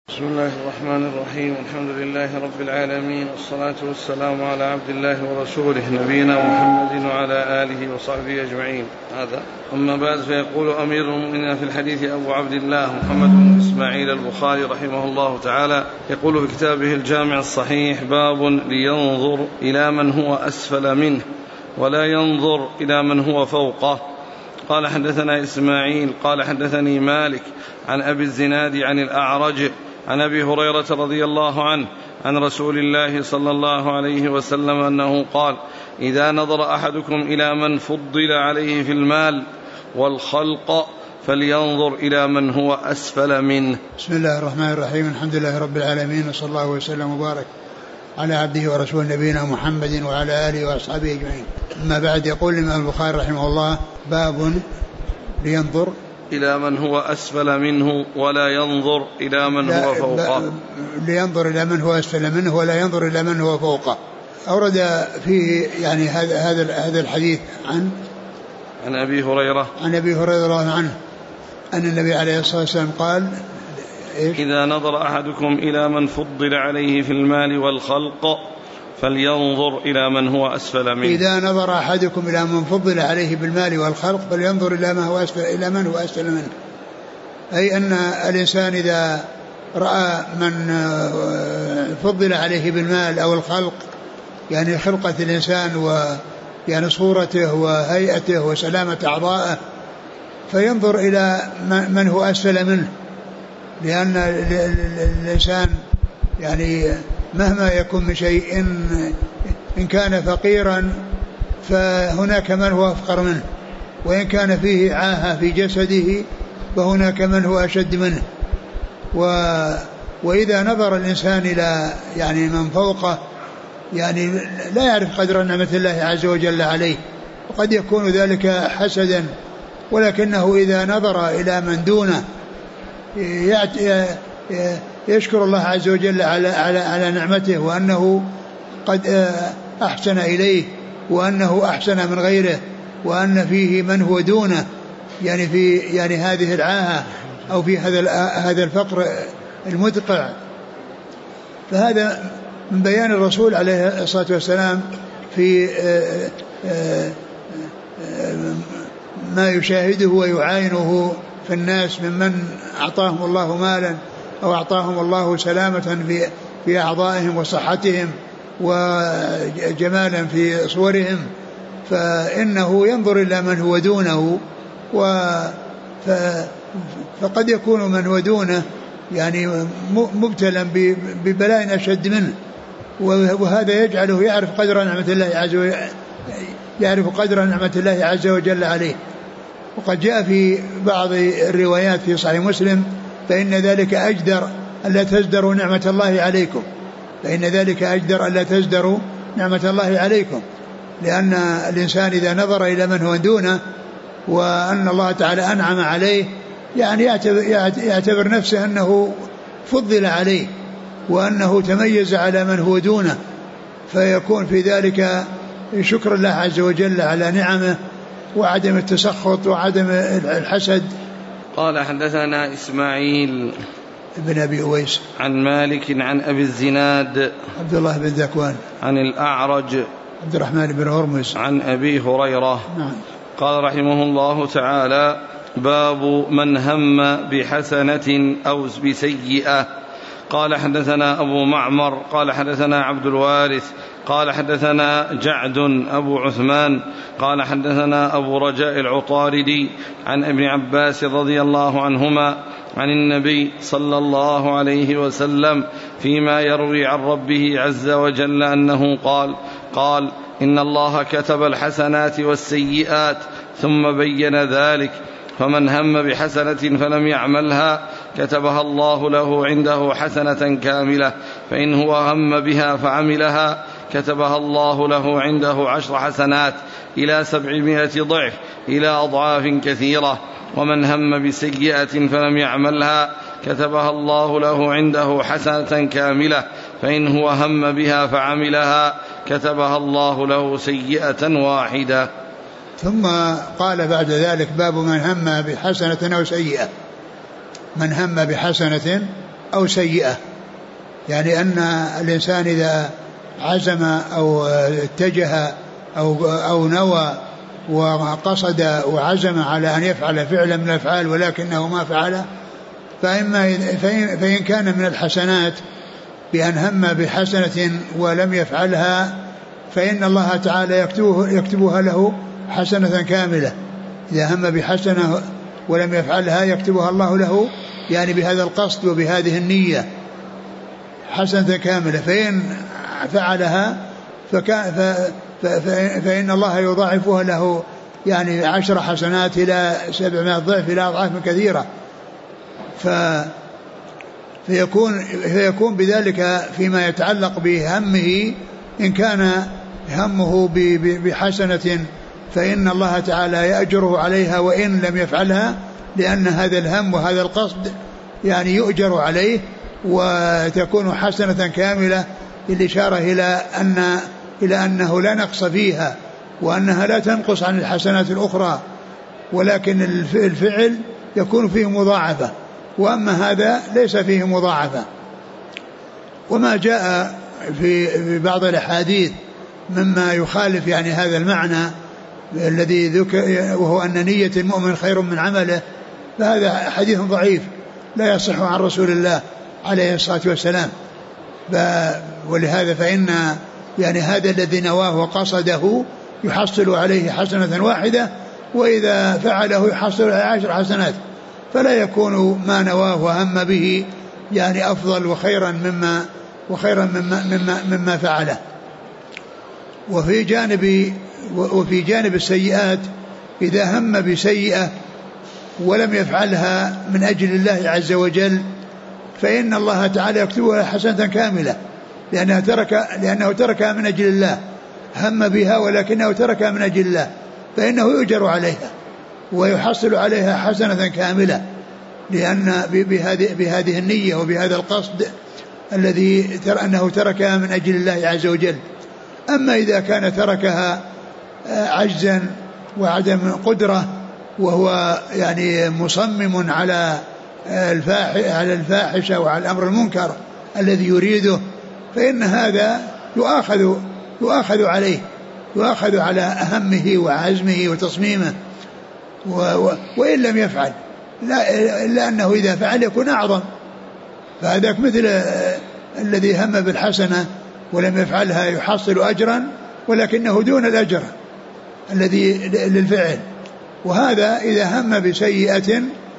بسم الله الرحمن الرحيم. الحمد لله رب العالمين، والصلاة والسلام على عبد الله ورسوله نبينا محمد وعلى آله وصحبه أجمعين. هذا أما بعد، فيقول أمير المؤمنين في الحديث أبو عبد الله محمد بن إسماعيل البخاري رحمه الله تعالى، يقول في كتابه الجامع الصحيح: باب لينظر إلى من هو أسفل منه ولا ينظر إلى من هو فوقه. قال حدثنا إسماعيل قال حدثني مالك عن أبي الزناد عن الأعرج عن أبي هريرة رضي الله عنه عن رسول الله صلى الله عليه وسلم أنه قال: إذا نظر أحدكم إلى من فضل عليه في المال والخلق فلينظر إلى من هو أسفل منه. بسم الله الرحمن الرحيم. الحمد لله رب العالمين، وصلى الله وسلم وبارك على عبده ورسوله نبينا محمد وعلى آله وأصحابه أجمعين. أما بعد، يقول الإمام البخاري رحمه الله: باب لينظر إلى من هو أسفل منه ولا ينظر إلى من هو فوقه. لينظر إلى من هو أسفل منه ولا ينظر إلى من هو فوقه. أورد فيه يعني هذا الحديث عن أبي هريرة رضي الله عنه أن النبي عليه الصلاة والسلام قال: إذا نظر أحدكم إلى من فضل عليه في المال والخلق فلينظر إلى من هو أسفل منه. إذا نظر أحدكم إلى من فضل عليه بالمال والخلق فلينظر إلى من هو أسفل منه. أي أن الإنسان إذا رأى من فضل عليه بالمال أو الخلق، يعني خلقة الإنسان ويعني صورته وهيئته وسلامة أعضائه، فينظر إلى من هو أسفل منه، لأن الإنسان يعني مهما يكون من شيء إن كان فقيرا فهناك من هو أفقر منه، وإن كان فيه عاهة في جسده فهناك من هو أشد منه. وإذا نظر الإنسان إلى يعني من فوقه يعني لا يعرف قدر نعمة الله عز وجل عليه، وقد يكون ذلك حسدا، ولكنه إذا نظر إلى من دونه يشكر الله عز وجل على نعمته، وأنه قد أحسن إليه، وأنه أحسن من غيره، وأن فيه من هو دونه يعني في يعني هذه العاهة أو في هذا الفقر المدقع. فهذا من بيان الرسول عليه الصلاة والسلام في ما يشاهده ويعاينه في الناس ممن أعطاهم الله مالا أو أعطاهم الله سلامة في أعضائهم وصحتهم وجمالا في صورهم، فإنه ينظر إلى من هو دونه، فقد يكون من هو دونه يعني مبتلا ببلاء أشد منه، وهذا يجعله يعرف قدر نعمة الله عز وجل عليه. وقد جاء في بعض الروايات في صحيح مسلم: فإن ذلك أجدر ألا تزدروا نعمة الله عليكم، نعمة الله عليكم، لأن الإنسان إذا نظر إلى من هو دونه وأن الله تعالى أنعم عليه يعني يعتبر نفسه أنه فضل عليه وأنه تميز على من هو دونه، فيكون في ذلك شكر الله عز وجل على نعمه وعدم التسخط وعدم الحسد. قال حدثنا إسماعيل بن أبي أويس عن مالك عن أبي الزناد عبد الله بن ذكوان عن الأعرج عبد الرحمن بن هرمز عن أبي هريرة. نعم. قال رحمه الله تعالى: باب من هم بحسنة أو بسيئة. قال حدثنا أبو معمر قال حدثنا عبد الوارث قال حدثنا جعد أبو عثمان قال حدثنا أبو رجاء العطاردي عن ابن عباس رضي الله عنهما عن النبي صلى الله عليه وسلم فيما يروي عن ربه عز وجل أنه قال: إن الله كتب الحسنات والسيئات ثم بين ذلك، فمن هم بحسنة فلم يعملها كتبها الله له عنده حسنة كاملة، فإن هو هم بها فعملها كتبها الله له عنده 10 حسنات إلى 700 ضعف إلى أضعاف كثيرة. ومن هم بسيئة فلم يعملها كتبها الله له عنده حسنة كاملة، فإن هو هم بها فعملها كتبها الله له سيئة واحدة. ثم قال بعد ذلك: باب من هم بحسنة أو سيئة. من هم بحسنة أو سيئة. يعني أن الإنسان إذا عزم أو اتجه أو نوى وقصد وعزم على أن يفعل فعلا من الأفعال ولكنه ما فعله، فإن كان من الحسنات بأن هم بحسنة ولم يفعلها فإن الله تعالى يكتبها له حسنة كاملة. إذا هم بحسنة ولم يفعلها يكتبها الله له يعني بهذا القصد وبهذه النية حسنة كاملة. فإن فعلها فإن الله يضاعفها له يعني 10 حسنات إلى 700 ضعف إلى أضعاف كثيرة. فيكون بذلك فيما يتعلق بهمه، إن كان همه بحسنة فإن الله تعالى يأجره عليها وإن لم يفعلها، لأن هذا الهم وهذا القصد يعني يؤجر عليه وتكون حسنة كاملة، بالإشارة إلى أنه لا نقص فيها وأنها لا تنقص عن الحسنات الأخرى، ولكن الفعل يكون فيه مضاعفة، وأما هذا ليس فيه مضاعفة. وما جاء في بعض الأحاديث مما يخالف يعني هذا المعنى الذي ذكر، وهو أن نية المؤمن خير من عمله، فهذا حديث ضعيف لا يصح عن رسول الله عليه الصلاة والسلام. ولهذا فإن يعني هذا الذي نواه وقصده يحصل عليه حسنة واحدة، وإذا فعله يحصل عليه 10 حسنات، فلا يكون ما نواه وهم به يعني أفضل وخيرا مما فعله. وفي جانب السيئات، إذا هم بسيئة ولم يفعلها من أجل الله عز وجل فإن الله تعالى يكتبها حسنة كاملة، لأنه تركها من أجل الله، هم بها ولكنه تركها من أجل الله، فإنه يؤجر عليها ويحصل عليها حسنة كاملة، لأن بهذه النية وبهذا القصد الذي أنه تركها من أجل الله عز وجل. أما إذا كان تركها عجزا وعدم قدرة وهو يعني مصمم على الفاحشة وعلى الأمر المنكر الذي يريده، فإن هذا يؤاخذ على همه وعزمه وتصميمه، وإن لم يفعل، إلا أنه إذا فعل يكون أعظم. فهذاك مثل الذي هم بالحسنة ولم يفعلها يحصل أجرا ولكنه دون الأجر الذي للفعل. وهذا إذا هم بسيئة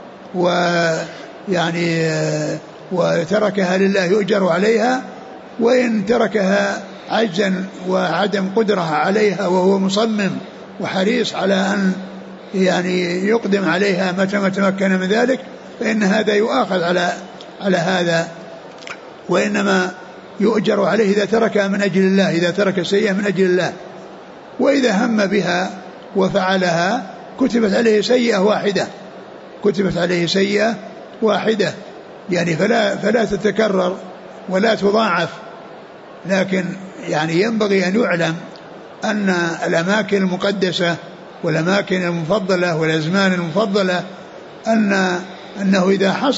ويعني وتركها لله يؤجر عليها، وإن تركها عجزا وعدم قدرة عليها وهو مصمم وحريص على أن يعني يقدم عليها متى ما تمكن من ذلك، فإن هذا يؤاخذ على هذا، وإنما يؤجر عليه إذا تركها من أجل الله، إذا ترك السيئة من أجل الله. وإذا هم بها وفعلها كتبت عليه سيئة واحدة يعني فلا تتكرر ولا تضاعف. لكن يعني ينبغي أن يعلم أن الأماكن المقدسة والأماكن المفضلة والأزمان المفضلة أنه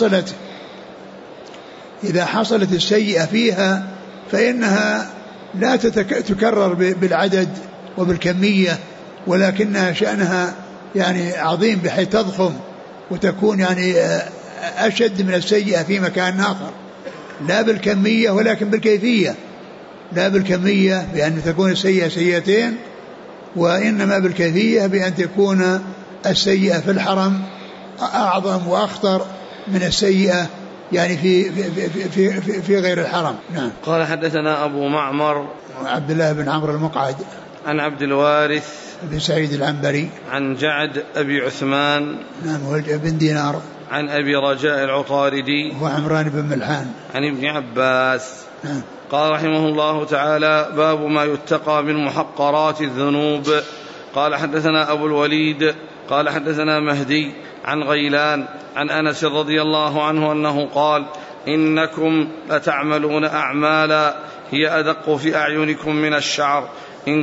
إذا حصلت السيئة فيها فإنها لا تكرر بالعدد وبالكمية، ولكنها شأنها يعني عظيم بحيث تضخم وتكون يعني أشد من السيئة في مكان آخر، لا بالكمية ولكن بالكيفية، لا بالكمية بأن تكون السيئة سيئتين، وإنما بالكيفية بأن تكون السيئة في الحرم أعظم وأخطر من السيئة يعني في غير الحرم. نعم. قال حدثنا أبو معمر عبد الله بن عمرو المقعد عن عبد الوارث بن سعيد العنبري عن جعد أبي عثمان نعم بن دينار عن أبي رجاء العطاردي وعمران بن ملحان عن ابن عباس. قال رحمه الله تعالى: باب ما يتقى من محقرات الذنوب. قال حدثنا أبو الوليد قال حدثنا مهدي عن غيلان عن أنس رضي الله عنه أنه قال: إنكم لتعملون أعمالا هي أدق في أعينكم من الشعر إن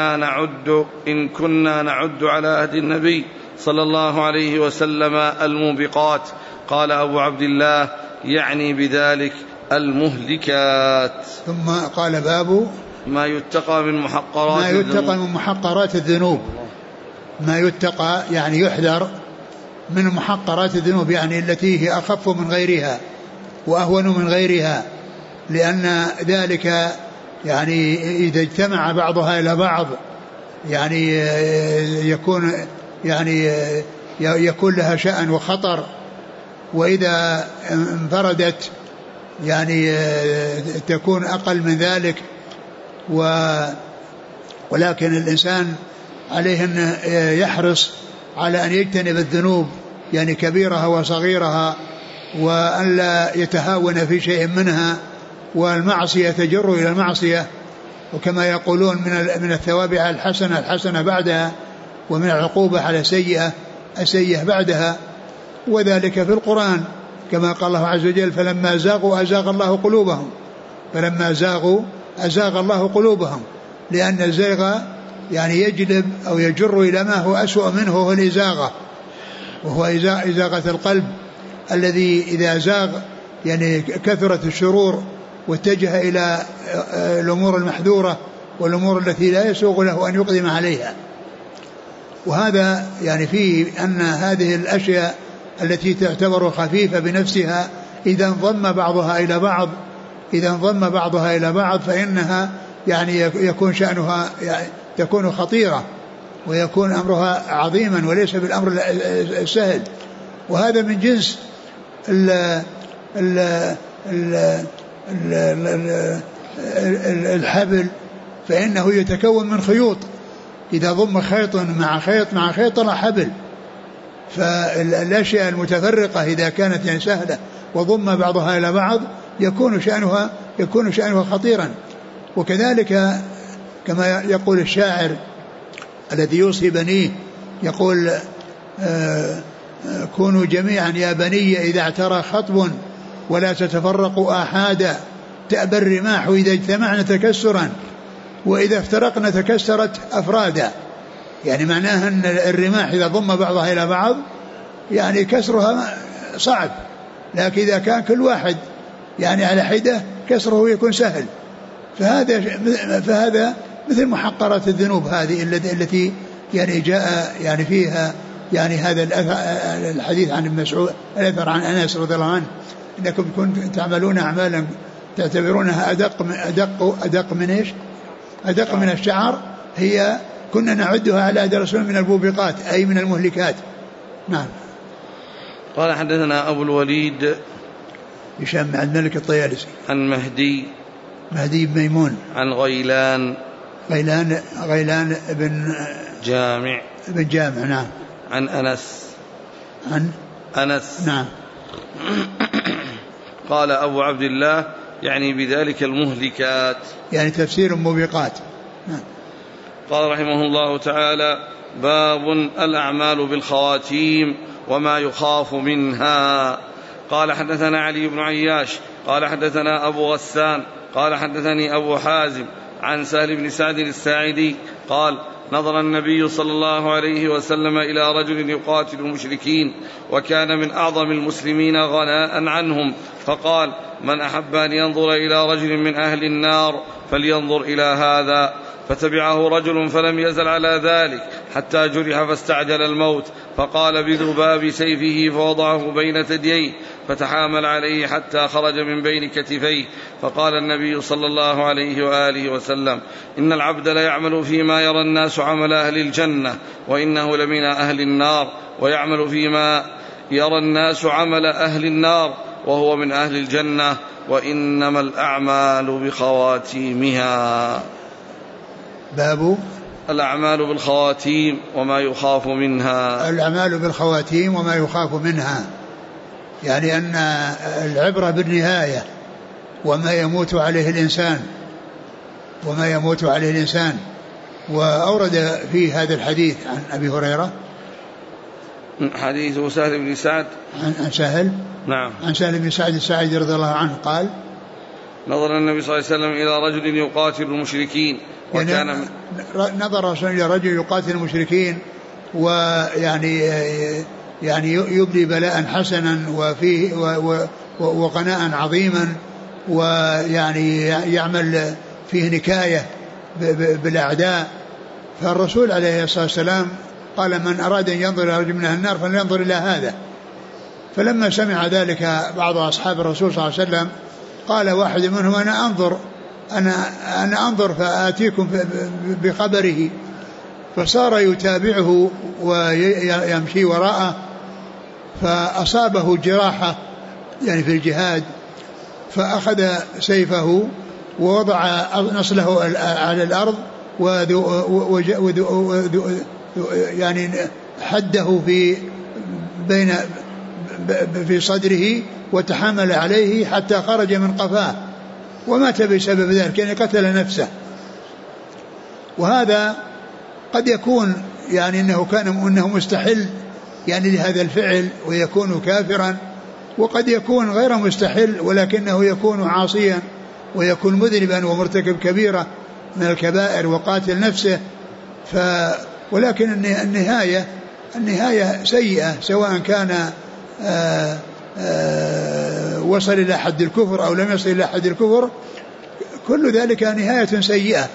كنا نعد على عهد النبي صلى الله عليه وسلم الموبقات. قال أبو عبد الله: يعني بذلك المهلكات. ثم قال باب ما يتقى من محقرات الذنوب. ما يتقى يعني يحذر من محقرات الذنوب، يعني التي هي أخف من غيرها وأهون من غيرها، لأن ذلك يعني إذا اجتمع بعضها إلى بعض يعني يكون لها شأن وخطر، وإذا انفردت يعني تكون أقل من ذلك. ولكن الإنسان عليه أن يحرص على أن يجتنب الذنوب يعني كبيرها وصغيرها، وأن لا يتهاون في شيء منها، والمعصية تجر إلى المعصية، وكما يقولون من الثواب على الحسنة بعدها، ومن العقوبة على السيئة بعدها. وذلك في القرآن كما قال الله عز وجل: فلما زاغوا أزاغ الله قلوبهم، لأن الزيغ يعني يجلب أو يجر إلى ما هو أسوأ منه، هو الإزاغة، وهو إزاغة القلب الذي إذا زاغ يعني كثرت الشرور واتجه إلى الأمور المحذورة والأمور التي لا يسوغ له أن يقدم عليها. وهذا يعني فيه أن هذه الأشياء التي تعتبر خفيفة بنفسها إذا انضم بعضها إلى بعض فإنها يعني يكون شأنها يعني تكون خطيرة، ويكون أمرها عظيما وليس بالأمر السهل. وهذا من جنس الحبل، فإنه يتكون من خيوط، إذا ضم خيط مع خيط طلع حبل. فالأشياء المتفرقة إذا كانت يعني سهلة وضم بعضها إلى بعض يكون شأنها خطيرا. وكذلك كما يقول الشاعر الذي يوصي بنيه يقول: كونوا جميعا يا بني إذا اعترى خطب ولا تتفرقوا آحادا، تأبى الرماح إذا اجتمعنا تكسرا وإذا افترقنا تكسرت أفرادا. يعني معناها أن الرماح إذا ضم بعضها إلى بعض يعني كسرها صعب، لكن إذا كان كل واحد يعني على حدة كسره يكون سهل. فهذا مثل محقرات الذنوب هذه التي يعني جاء يعني فيها يعني هذا الحديث عن ابن مسعود، الأثر عن أنس رضي الله عنه: إنكم كنتم تعملون أعمالا تعتبرونها أدق من الشعر، هي كنا نعدها على يد رسول من البوبقات، أي من المهلكات. نعم. قال: حدثنا أبو الوليد هشام بن عبد الملك الطيالسي عن مهدي بن ميمون عن غيلان بن جامع نعم. عن أنس نعم. قال أبو عبد الله: يعني بذلك المهلكات، يعني تفسير موبقات. نعم. قال رحمه الله تعالى: باب الأعمال بالخواتيم وما يخاف منها. قال: حدثنا علي بن عياش قال حدثنا أبو غسان قال حدثني أبو حازم عن سهل بن سعد الساعدي قال: نظر النبي صلى الله عليه وسلم إلى رجل يقاتل المشركين وكان من أعظم المسلمين غناء عنهم، فقال: من أحب أن ينظر إلى رجل من أهل النار فلينظر إلى هذا. فتبعه رجل فلم يزل على ذلك حتى جرح فاستعجل الموت، فقال بذباب سيفه فوضعه بين ثدييه فتحامل عليه حتى خرج من بين كتفيه. فقال النبي صلى الله عليه وآله وسلم: إن العبد ليعمل فيما يرى الناس عمل أهل الجنة وإنه لمن أهل النار، ويعمل فيما يرى الناس عمل أهل النار وهو من أهل الجنة، وإنما الأعمال بخواتيمها. باب الأعمال بالخواتيم وما يخاف منها. الأعمال بالخواتيم وما يخاف منها، يعني أن العبرة بالنهاية وما يموت عليه الإنسان. وأورد في هذا الحديث عن أبي هريرة حديث سهل بن سعد عن سهل نعم عن سهل بن سعد الساعدي رضي الله عنه قال: نظر النبي صلى الله عليه وسلم إلى رجل يقاتل المشركين وكان نظر رسول إلى رجل يقاتل المشركين ويعني يبدي بلاء حسنا وغناء عظيما، ويعني يعمل فيه نكاية بالأعداء. فالرسول عليه الصلاة والسلام قال من أراد أن ينظر إلى رجل من أهل النار فلينظر إلى هذا. فلما سمع ذلك بعض أصحاب الرسول صلى الله عليه وسلم قال واحد منهم أنا أنظر فآتيكم بخبره، فصار يتابعه ويمشي وراءه، فأصابه جراحة يعني في الجهاد، فأخذ سيفه ووضع نصله على الأرض يعني حده في صدره وتحامل عليه حتى خرج من قفاه ومات بسبب ذلك، يعني قتل نفسه. وهذا قد يكون يعني انه مستحل يعني لهذا الفعل ويكون كافرا، وقد يكون غير مستحل ولكنه يكون عاصيا ويكون مذنبا ومرتكب كبيرة من الكبائر وقاتل نفسه. ولكن النهاية سيئة، سواء كان وصل إلى حد الكفر أو لم يصل إلى حد الكفر، كل ذلك نهاية سيئة.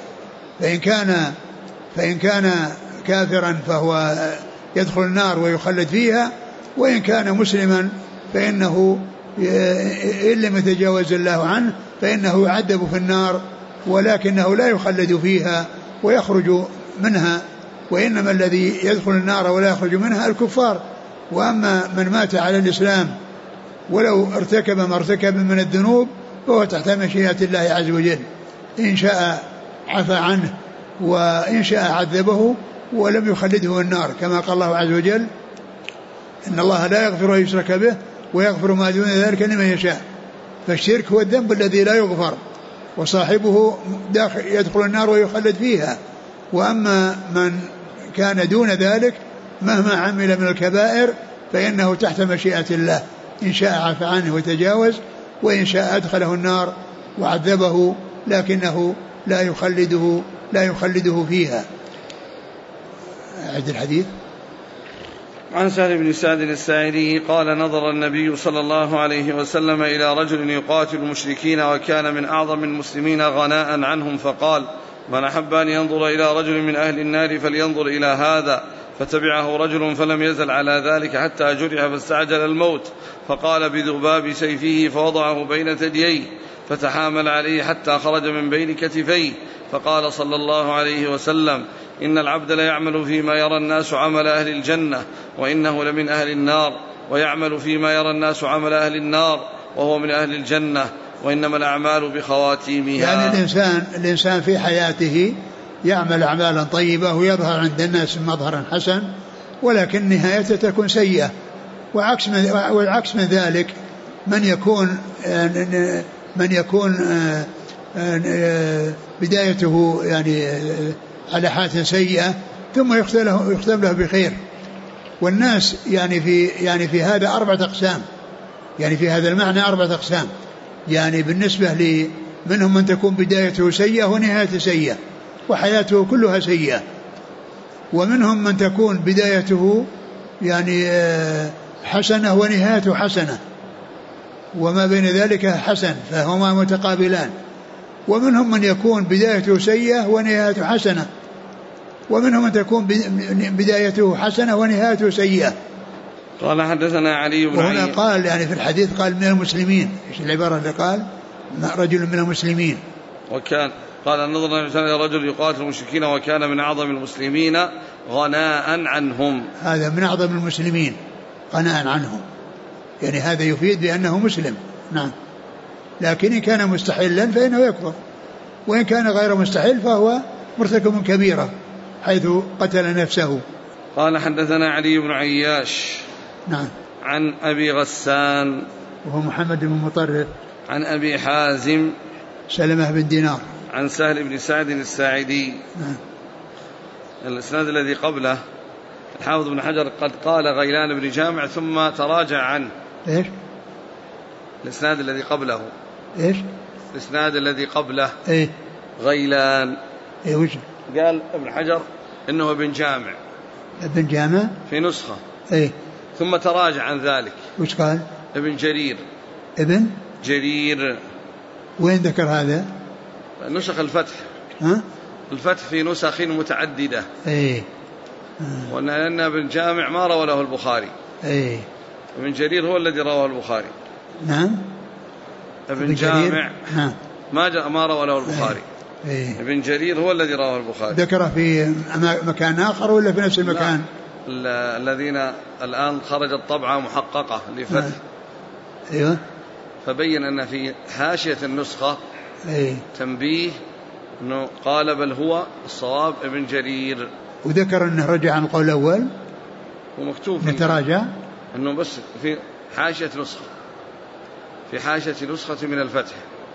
فإن كان كافرا فهو يدخل النار ويخلد فيها، وإن كان مسلما فإنه إن لم يتجاوز الله عنه فإنه يعذب في النار، ولكنه لا يخلد فيها ويخرج منها. وإنما الذي يدخل النار ولا يخرج منها الكفار. وأما من مات على الإسلام ولو ارتكب ما ارتكب من الذنوب فهو تحت مشيئة الله عز وجل، إن شاء عفى عنه وإن شاء عذبه ولم يخلده النار، كما قال الله عز وجل إن الله لا يغفر أن يشرك به ويغفر ما دون ذلك لمن يشاء. فالشرك هو الذنب الذي لا يغفر وصاحبه يدخل النار ويخلد فيها. وأما من كان دون ذلك مهما عمل من الكبائر فإنه تحت مشيئة الله، إن شاء عفى عنه وتجاوز، وإن شاء أدخله النار وعذبه لكنه لا يخلده فيها. أعد الحديث. عن سهل بن سعد الساعدي قال نظر النبي صلى الله عليه وسلم إلى رجل يقاتل المشركين وكان من أعظم المسلمين غناء عنهم، فقال من أحب أن ينظر إلى رجل من أهل النار فلينظر إلى هذا. فتبعه رجل فلم يزل على ذلك حتى جرح فاستعجل الموت، فقال بذباب سيفه فوضعه بين ثدييه فتحامل عليه حتى خرج من بين كتفيه، فقال صلى الله عليه وسلم إن العبد ليعمل فيما يرى الناس عمل أهل الجنة وإنه لمن أهل النار، ويعمل فيما يرى الناس عمل أهل النار وهو من أهل الجنة، وإنما الأعمال بخواتيمها. يعني الإنسان في حياته يعمل أعمالا طيبة ويظهر عند الناس مظهرا حسن، ولكن نهايته تكون سيئة. والعكس من ذلك من يكون بدايته يعني على حالة سيئة ثم يختم له بخير. والناس يعني في هذا 4 أقسام، يعني في هذا المعنى 4 أقسام. يعني بالنسبة منهم من تكون بدايته سيئة ونهايته سيئة وحياته كلها سيئة، ومنهم من تكون بدايته يعني حسنة ونهايته حسنة، وما بين ذلك حسن، فهما متقابلان. ومنهم من يكون بدايته سيئة ونهايته حسنة، ومنهم من تكون بدايته حسنة ونهايته سيئة. قال حدثنا علي بن وهنا قال يعني في الحديث قال من المسلمين، ايش العبارة اللي قال رجل من المسلمين، وكان قال نظر إلى رجل يقاتل المشركين وكان من أعظم المسلمين غناء عنهم. هذا من أعظم المسلمين غناء عنهم، يعني هذا يفيد بأنه مسلم. نعم. لكن إن كان مستحلا فإنه يكفر، وإن كان غير مستحل فهو مرتكب كبيرة حيث قتل نفسه. قال حدثنا علي بن عياش. نعم. عن أبي غسان وهو محمد بن مطرف. عن أبي حازم سلمة بن دينار. عن سهل بن سعد الساعدي. نعم. الإسناد الذي قبله الحافظ بن حجر قد قال غيلان بن جامع ثم تراجع عنه. إيش؟ الإسناد الذي قبله. إيش؟ الإسناد الذي قبله. إيه؟ غيلان. إيه وجه؟ قال ابن حجر إنه ابن جامع. ابن جامع؟ في نسخة. إيه؟ ثم تراجع عن ذلك. وش قال؟ ابن جرير. ابن جرير. وين ذكر هذا؟ نسخ الفتح. الفتح في نسخ متعددة. وأن ابن جامع ما روى له البخاري. ابن جرير هو الذي رواه البخاري. نعم. ابن جامع ما روى له البخاري. ابن جرير هو الذي رواه البخاري. ذكره في مكان آخر ولا في نفس المكان؟ الذين الآن خرجت طبعة محققة لفتح. أيوة. فبين أن في حاشية النسخة تنبيه أنه قال بل هو الصواب ابن جرير. وذكر أنه رجع عن القول الأول ومكتوب نتراجع أنه بس في حاشية نسخة، في حاشية نسخة من الفتح.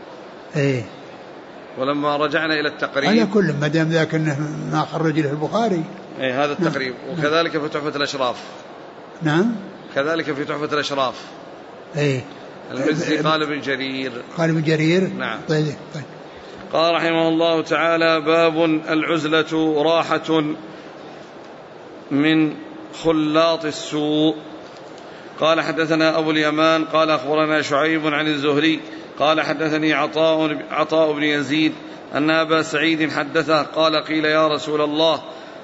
ولما رجعنا إلى التقريب على كل ما دام ذاك أنه ما خرج له البخاري. هذا التقريب. وكذلك في تحفة الأشراف. نعم. كذلك في تحفة الأشراف. المزي قال ابن جرير. قال ابن جرير. نعم. طيب. قال رحمه الله تعالى: باب العزلة راحة من خلاط السوء. قال حدثنا أبو اليمان قال أخبرنا شعيب عن الزهري قال حدثني عطاء بن يزيد أن أبا سعيد حدثه قال: قيل يا رسول الله.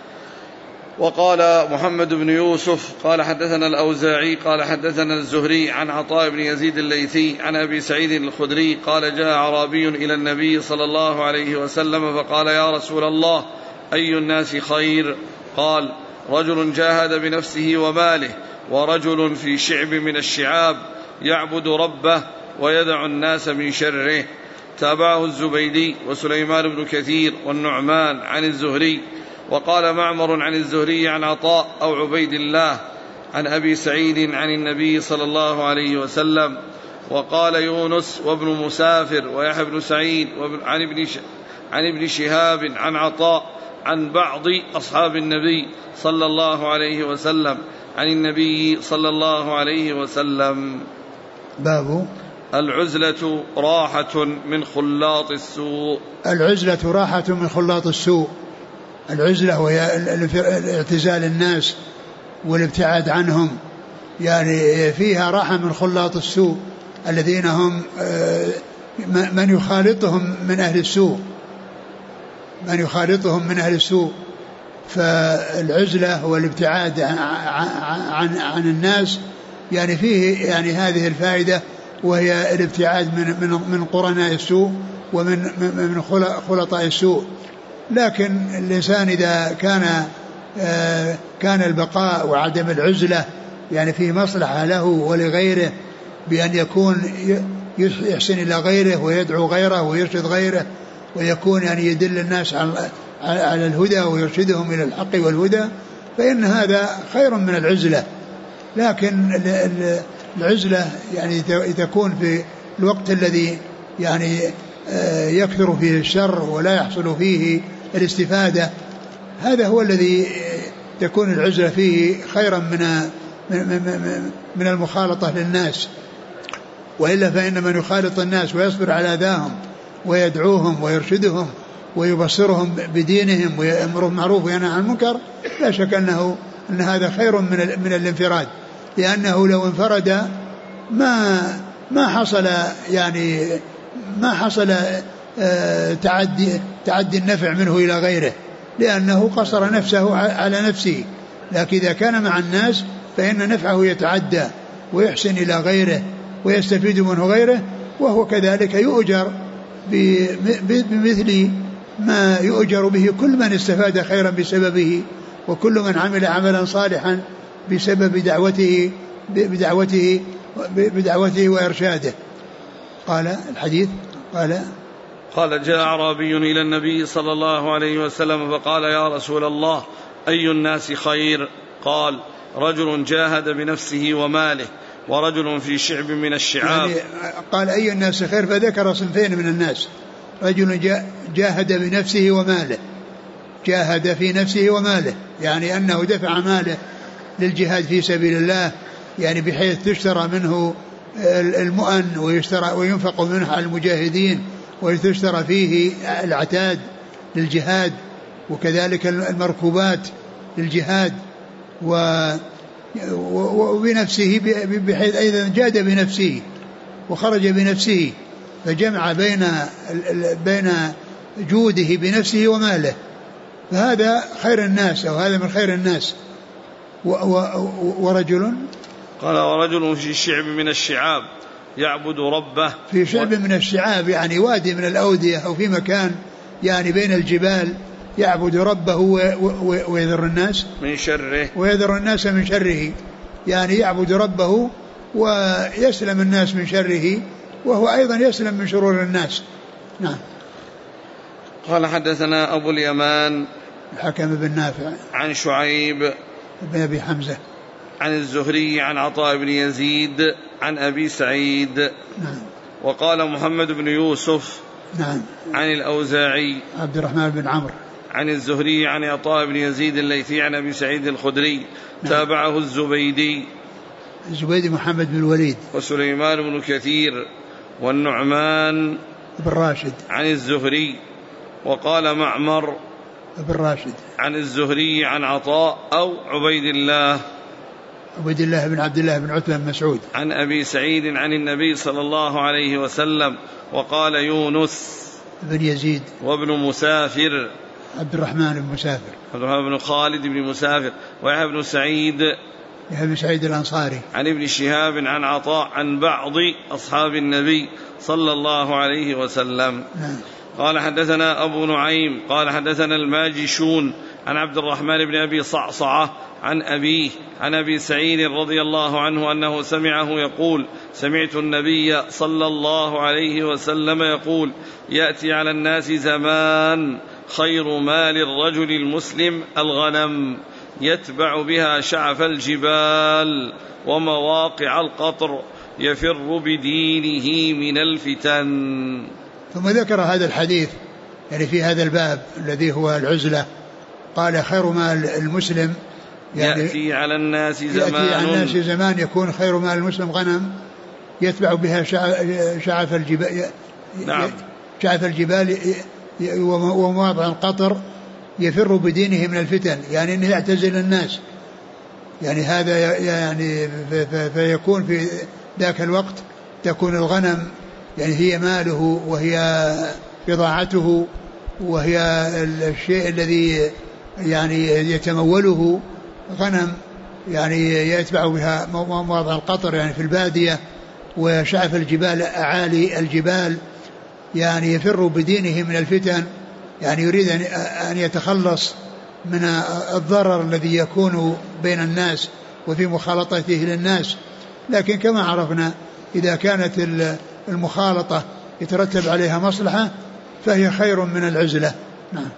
وقال محمد بن يوسف قال حدثنا الأوزاعي قال حدثنا الزهري عن عطاء بن يزيد الليثي عن أبي سعيد الخدري قال: جاء أعرابي إلى النبي صلى الله عليه وسلم فقال: يا رسول الله، أي الناس خير؟ قال: رجل جاهد بنفسه وماله، ورجل في شعب من الشعاب يعبد ربه ويدع الناس من شره. تابعه الزبيدي وسليمان بن كثير والنعمان عن الزهري. وقال معمر عن الزهري عن عطاء أو عبيد الله عن أبي سعيد عن النبي صلى الله عليه وسلم. وقال يونس وابن مسافر ويحيى بن سعيد عن ابن شهاب عن عطاء عن بعض أصحاب النبي صلى الله عليه وسلم عن النبي صلى الله عليه وسلم. باب العزلة راحة من خلاط السوء. العزلة راحة من خلاط السوء. العزلة وهي اعتزال الناس والابتعاد عنهم، يعني فيها راحة من خلاط السوء الذين هم من يخالطهم من أهل السوء، من يخالطهم من أهل السوء. فالعزلة والابتعاد عن الناس يعني فيه يعني هذه الفائدة، وهي الابتعاد من قرناء السوء ومن خلطاء السوء. لكن الإنسان إذا كان البقاء وعدم العزلة يعني فيه مصلحة له ولغيره، بأن يكون يحسن إلى غيره ويدعو غيره ويرشد غيره، ويكون يعني يدل الناس على الهدى ويرشدهم إلى الحق والهدى، فإن هذا خير من العزلة. لكن العزلة يعني تكون في الوقت الذي يعني يكثر فيه الشر ولا يحصل فيه الاستفادة، هذا هو الذي تكون العزلة فيه خيرا من المخالطة للناس. وإلا فإن من يخالط الناس ويصبر على أذاهم ويدعوهم ويرشدهم ويبصرهم بدينهم ويأمرهم بالمعروف وينهى عن المنكر، لا شك أن هذا خير من الانفراد، لأنه لو انفرد ما حصل تعدي النفع منه إلى غيره، لأنه قصر نفسه على نفسه. لكن إذا كان مع الناس فإن نفعه يتعدى ويحسن إلى غيره ويستفيد منه غيره، وهو كذلك يؤجر بمثل ما يؤجر به كل من استفاد خيرا بسببه، وكل من عمل عملا صالحا بسبب بدعوته وإرشاده. قال الحديث قال: جاء أعرابي إلى النبي صلى الله عليه وسلم فقال: يا رسول الله، أي الناس خير؟ قال: رجل جاهد بنفسه وماله، ورجل في شعب من الشعاب. يعني قال أي الناس خير، فذكر صنفين من الناس: رجل جاهد بنفسه وماله، جاهد في نفسه وماله، يعني أنه دفع ماله للجهاد في سبيل الله، يعني بحيث تشترى منه المؤن وينفق منه على المجاهدين، ويشترى فيه العتاد للجهاد، وكذلك المركوبات للجهاد، وبنفسه بحيث أيضا جاد بنفسه، وخرج بنفسه، فجمع بين جوده بنفسه وماله، فهذا خير الناس، أو هذا من خير الناس. ورجل قال ورجل في شعب من الشعاب يعبد ربه، في شعب من الشعاب يعني وادي من الأودية أو في مكان يعني بين الجبال، يعبد ربه ويذر الناس من شره، ويذر الناس من شره، يعني يعبد ربه ويسلم الناس من شره، وهو أيضا يسلم من شرور الناس. نعم. قال حدثنا أبو اليمان الحكم بن نافع عن شعيب بن أبي حمزة عن الزهري عن عطاء بن يزيد عن أبي سعيد. نعم. وقال محمد بن يوسف نعم عن الأوزاعي عبد الرحمن بن عمرو عن الزهري عن عطاء بن يزيد الليثي عن أبي سعيد الخدري. نعم. تابعه الزبيدي محمد بن الوليد وسليمان بن كثير والنعمان بن راشد عن الزهري. وقال معمر بن راشد عن الزهري عن عطاء أو عبيد الله بن عبد الله بن عتبة بن مسعود عن أبي سعيد عن النبي صلى الله عليه وسلم. وقال يونس بن يزيد وابن مسافر عبد الرحمن بن مسافر بن خالد بن مسافر ويحيى بن سعيد الأنصاري عن ابن شهاب عن عطاء عن بعض أصحاب النبي صلى الله عليه وسلم. قال حدثنا أبو نعيم قال حدثنا الماجشون عن عبد الرحمن بن أبي صعصعة عن أبيه عن أبي سعيد رضي الله عنه أنه سمعه يقول سمعت النبي صلى الله عليه وسلم يقول يأتي على الناس زمان خير مال الرجل المسلم الغنم يتبع بها شعف الجبال ومواقع القطر يفر بدينه من الفتن. ثم ذكر هذا الحديث يعني في هذا الباب الذي هو العزلة، قال خير مال المسلم يعني يأتي على الناس زمان يكون خير مال المسلم غنم يتبع بها شعف الجبال. نعم. شعف الجبال ومواضع القطر يفر بدينه من الفتن، يعني انه يعتزل الناس، يعني هذا يعني فيكون في ذاك الوقت تكون الغنم يعني هي ماله وهي بضاعته وهي الشيء الذي يعني يتموله، غنم يعني يتبع بها مواضع القطر يعني في البادية، وشعف الجبال أعالي الجبال، يعني يفر بدينه من الفتن، يعني يريد أن يتخلص من الضرر الذي يكون بين الناس وفي مخالطته للناس. لكن كما عرفنا إذا كانت المخالطة يترتب عليها مصلحة فهي خير من العزلة. نعم.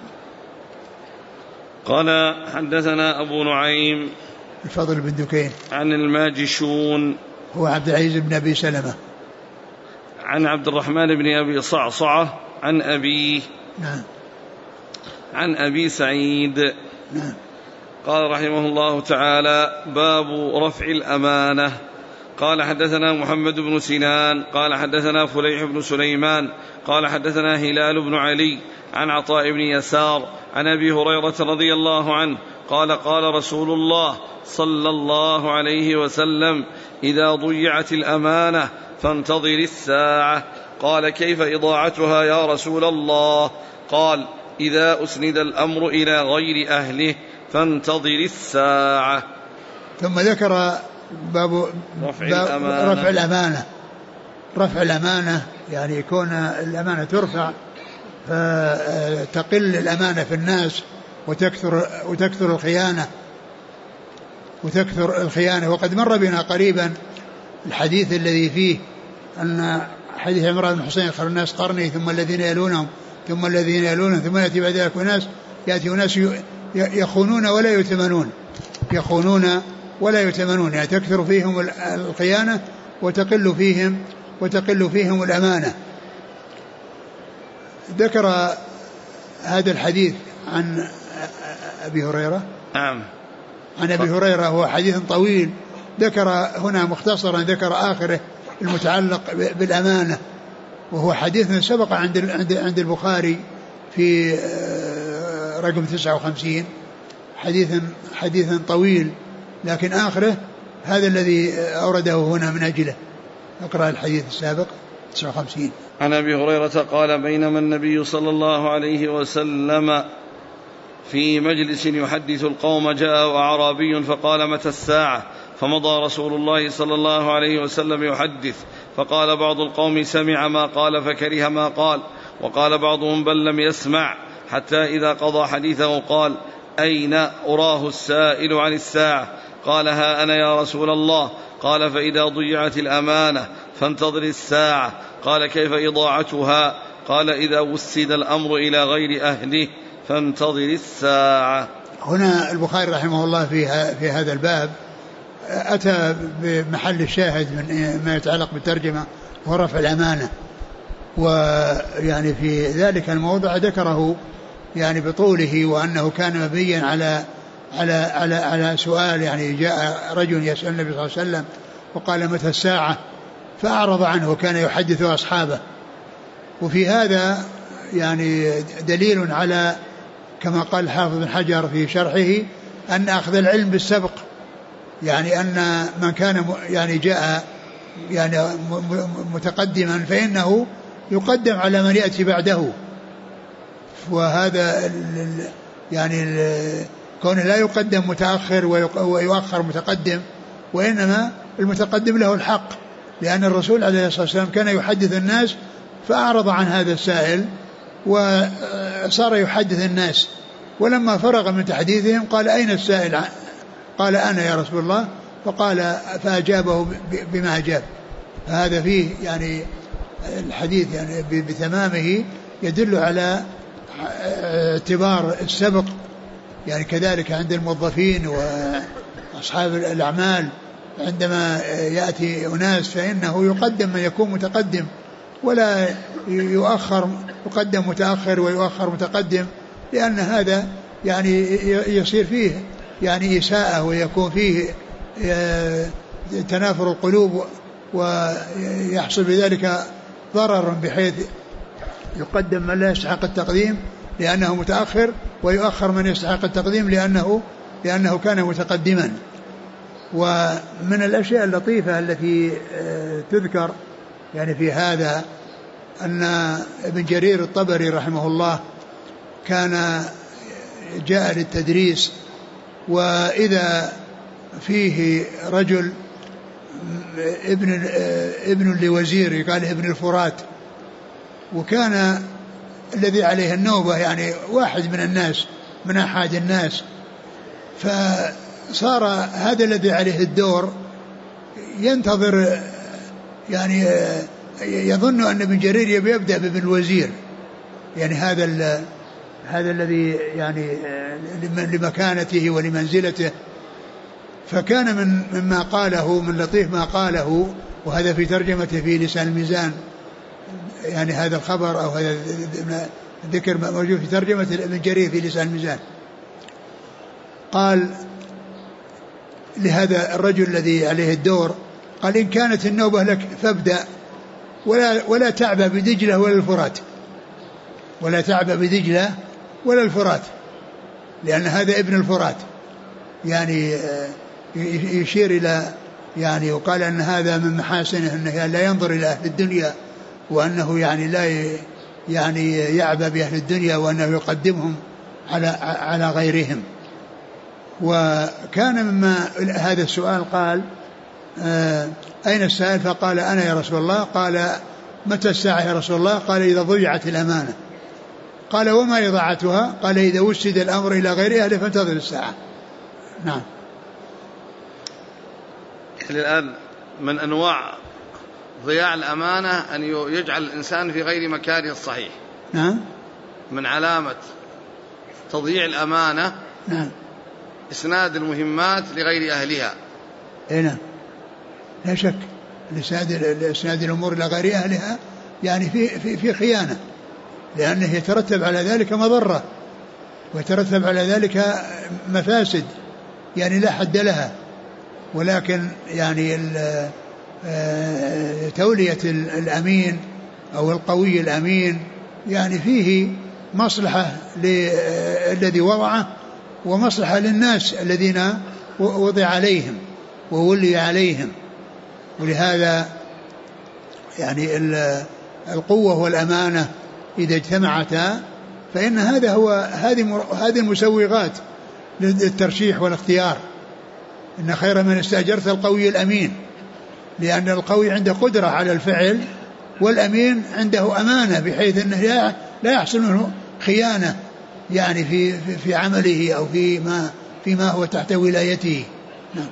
قال حدثنا أبو نعيم الفضل بن دكين عن الماجشون هو عبد العزيز بن أبي سلمة عن عبد الرحمن بن أبي صعصعة عن أبيه. نعم. عن أبي سعيد. نعم. قال رحمه الله تعالى باب رفع الأمانة. قال حدثنا محمد بن سنان قال حدثنا فليح بن سليمان قال حدثنا هلال بن علي عن عطاء بن يسار عن أبي هريرة رضي الله عنه قال قال رسول الله صلى الله عليه وسلم إذا ضيعت الأمانة فانتظر الساعة. قال كيف إضاعتها يا رسول الله؟ قال إذا أسند الأمر إلى غير أهله فانتظر الساعة. ثم ذكر باب رفع الأمانة يعني يكون الأمانة ترفع فتقل الأمانة في الناس وتكثر الخيانة. وقد مر بنا قريبا الحديث الذي فيه أن حديث عمران بن حسين خير الناس قرني ثم الذين يلونهم ثم الذين يلونهم ثم يأتي بعد ذلك يأتي ناس يخونون ولا يؤتمنون يعني تكثر فيهم الخيانة وتقل فيهم الأمانة. ذكر هذا الحديث عن أبي هريرة. نعم. عن أبي هريرة هو حديث طويل، ذكر هنا مختصرا ذكر آخره المتعلق بالأمانة، وهو حديث سبق عند البخاري في رقم 59 حديث طويل، لكن آخره هذا الذي أورده هنا من أجله اقرأ الحديث السابق 59. عن أبي هريرة قال بينما النبي صلى الله عليه وسلم في مجلس يحدث القوم جاء أعرابي فقال متى الساعة؟ فمضى رسول الله صلى الله عليه وسلم يحدث، فقال بعض القوم سمع ما قال فكره ما قال، وقال بعضهم بل لم يسمع، حتى إذا قضى حديثه قال أين أراه السائل عن الساعة؟ قال ها أنا يا رسول الله. قال فإذا ضيعت الأمانة فانتظر الساعة. قال كيف إضاعتها؟ قال إذا وسد الأمر إلى غير أهله فانتظر الساعة. هنا البخاري رحمه الله في هذا الباب أتى بمحل الشاهد من ما يتعلق بالترجمة ورفع الأمانة، ويعني في ذلك الموضع ذكره يعني بطوله، وأنه كان مبيا على سؤال، يعني جاء رجل يسأل النبي صلى الله عليه وسلم وقال متى الساعة؟ فأعرض عنه وكان يحدث أصحابه. وفي هذا يعني دليل على كما قال حافظ بن حجر في شرحه أن أخذ العلم بالسبق، يعني أن من كان يعني جاء يعني متقدما فإنه يقدم على من يأتي بعده، وهذا يعني كونه لا يقدم متأخر ويؤخر متقدم، وإنما المتقدم له الحق، لأن الرسول عليه الصلاة والسلام كان يحدث الناس فأعرض عن هذا السائل وصار يحدث الناس، ولما فرغ من تحديثهم قال أين السائل؟ قال أنا يا رسول الله. فقال فأجابه بما أجاب. هذا فيه يعني الحديث يعني بتمامه يدل على اعتبار السبق، يعني كذلك عند الموظفين وأصحاب الأعمال عندما يأتي أناس فإنه يقدم من يكون متقدم، ولا يقدم متأخر ويؤخر متقدم، لأن هذا يعني يصير فيه يعني إساءة، ويكون فيه تنافر القلوب، ويحصل بذلك ضرر، بحيث يقدم من لا يستحق التقديم لأنه متأخر، ويؤخر من يستحق التقديم لأنه كان متقدما. ومن الأشياء اللطيفة التي تذكر يعني في هذا أن ابن جرير الطبري رحمه الله كان جاء للتدريس، وإذا فيه رجل ابن لوزير يقال ابن الفرات، وكان الذي عليه النوبة يعني واحد من الناس من أحد الناس، فصار هذا الذي عليه الدور ينتظر، يعني يظن أن ابن جرير يبدأ بابن الوزير، يعني هذا الذي يعني لمكانته ولمنزلته. فكان مما قاله من لطيف ما قاله، وهذا في ترجمته في لسان الميزان، يعني هذا الخبر أو هذا الذكر موجود في ترجمة ابن جرير في لسان الميزان. قال لهذا الرجل الذي عليه الدور، قال إن كانت النوبة لك فابدأ ولا تعبأ بدجلة ولا الفرات، ولا تعبأ بدجلة ولا الفرات، لأن هذا ابن الفرات، يعني يشير إلى يعني وقال أن هذا من محاسنه أنه لا ينظر إلى أهل الدنيا، وأنه يعني لا يعني يعبأ بأهل الدنيا، وأنه يقدمهم على غيرهم. وكان مما هذا السؤال قال أين السائل؟ فقال أنا يا رسول الله. قال متى الساعة يا رسول الله؟ قال إذا ضيعت الأمانة. قال وما إضاعتها؟ قال إذا وسد الأمر إلى غير أهله فانتظر الساعة. نعم. الآن من أنواع ضياع الأمانة أن يجعل الإنسان في غير مكانه الصحيح. نعم. من علامة تضييع الأمانة نعم إسناد المهمات لغير أهلها. نعم لا شك، إسناد الأمور لغير أهلها يعني في خيانة، لأنه يترتب على ذلك مضرة، ويترتب على ذلك مفاسد يعني لا حد لها. ولكن يعني تولية الأمين أو القوي الأمين يعني فيه مصلحة للذي وضعه، ومصلحة للناس الذين وضع عليهم وولي عليهم. ولهذا يعني القوة والأمانة إذا اجتمعتا فإن هذه المسوغات للترشيح والاختيار. إن خير من استأجرت القوي الأمين، لأن القوي عنده قدرة على الفعل، والأمين عنده أمانة بحيث أنه لا يحصل منه خيانة يعني في عمله أو فيما هو تحت ولايته. نعم.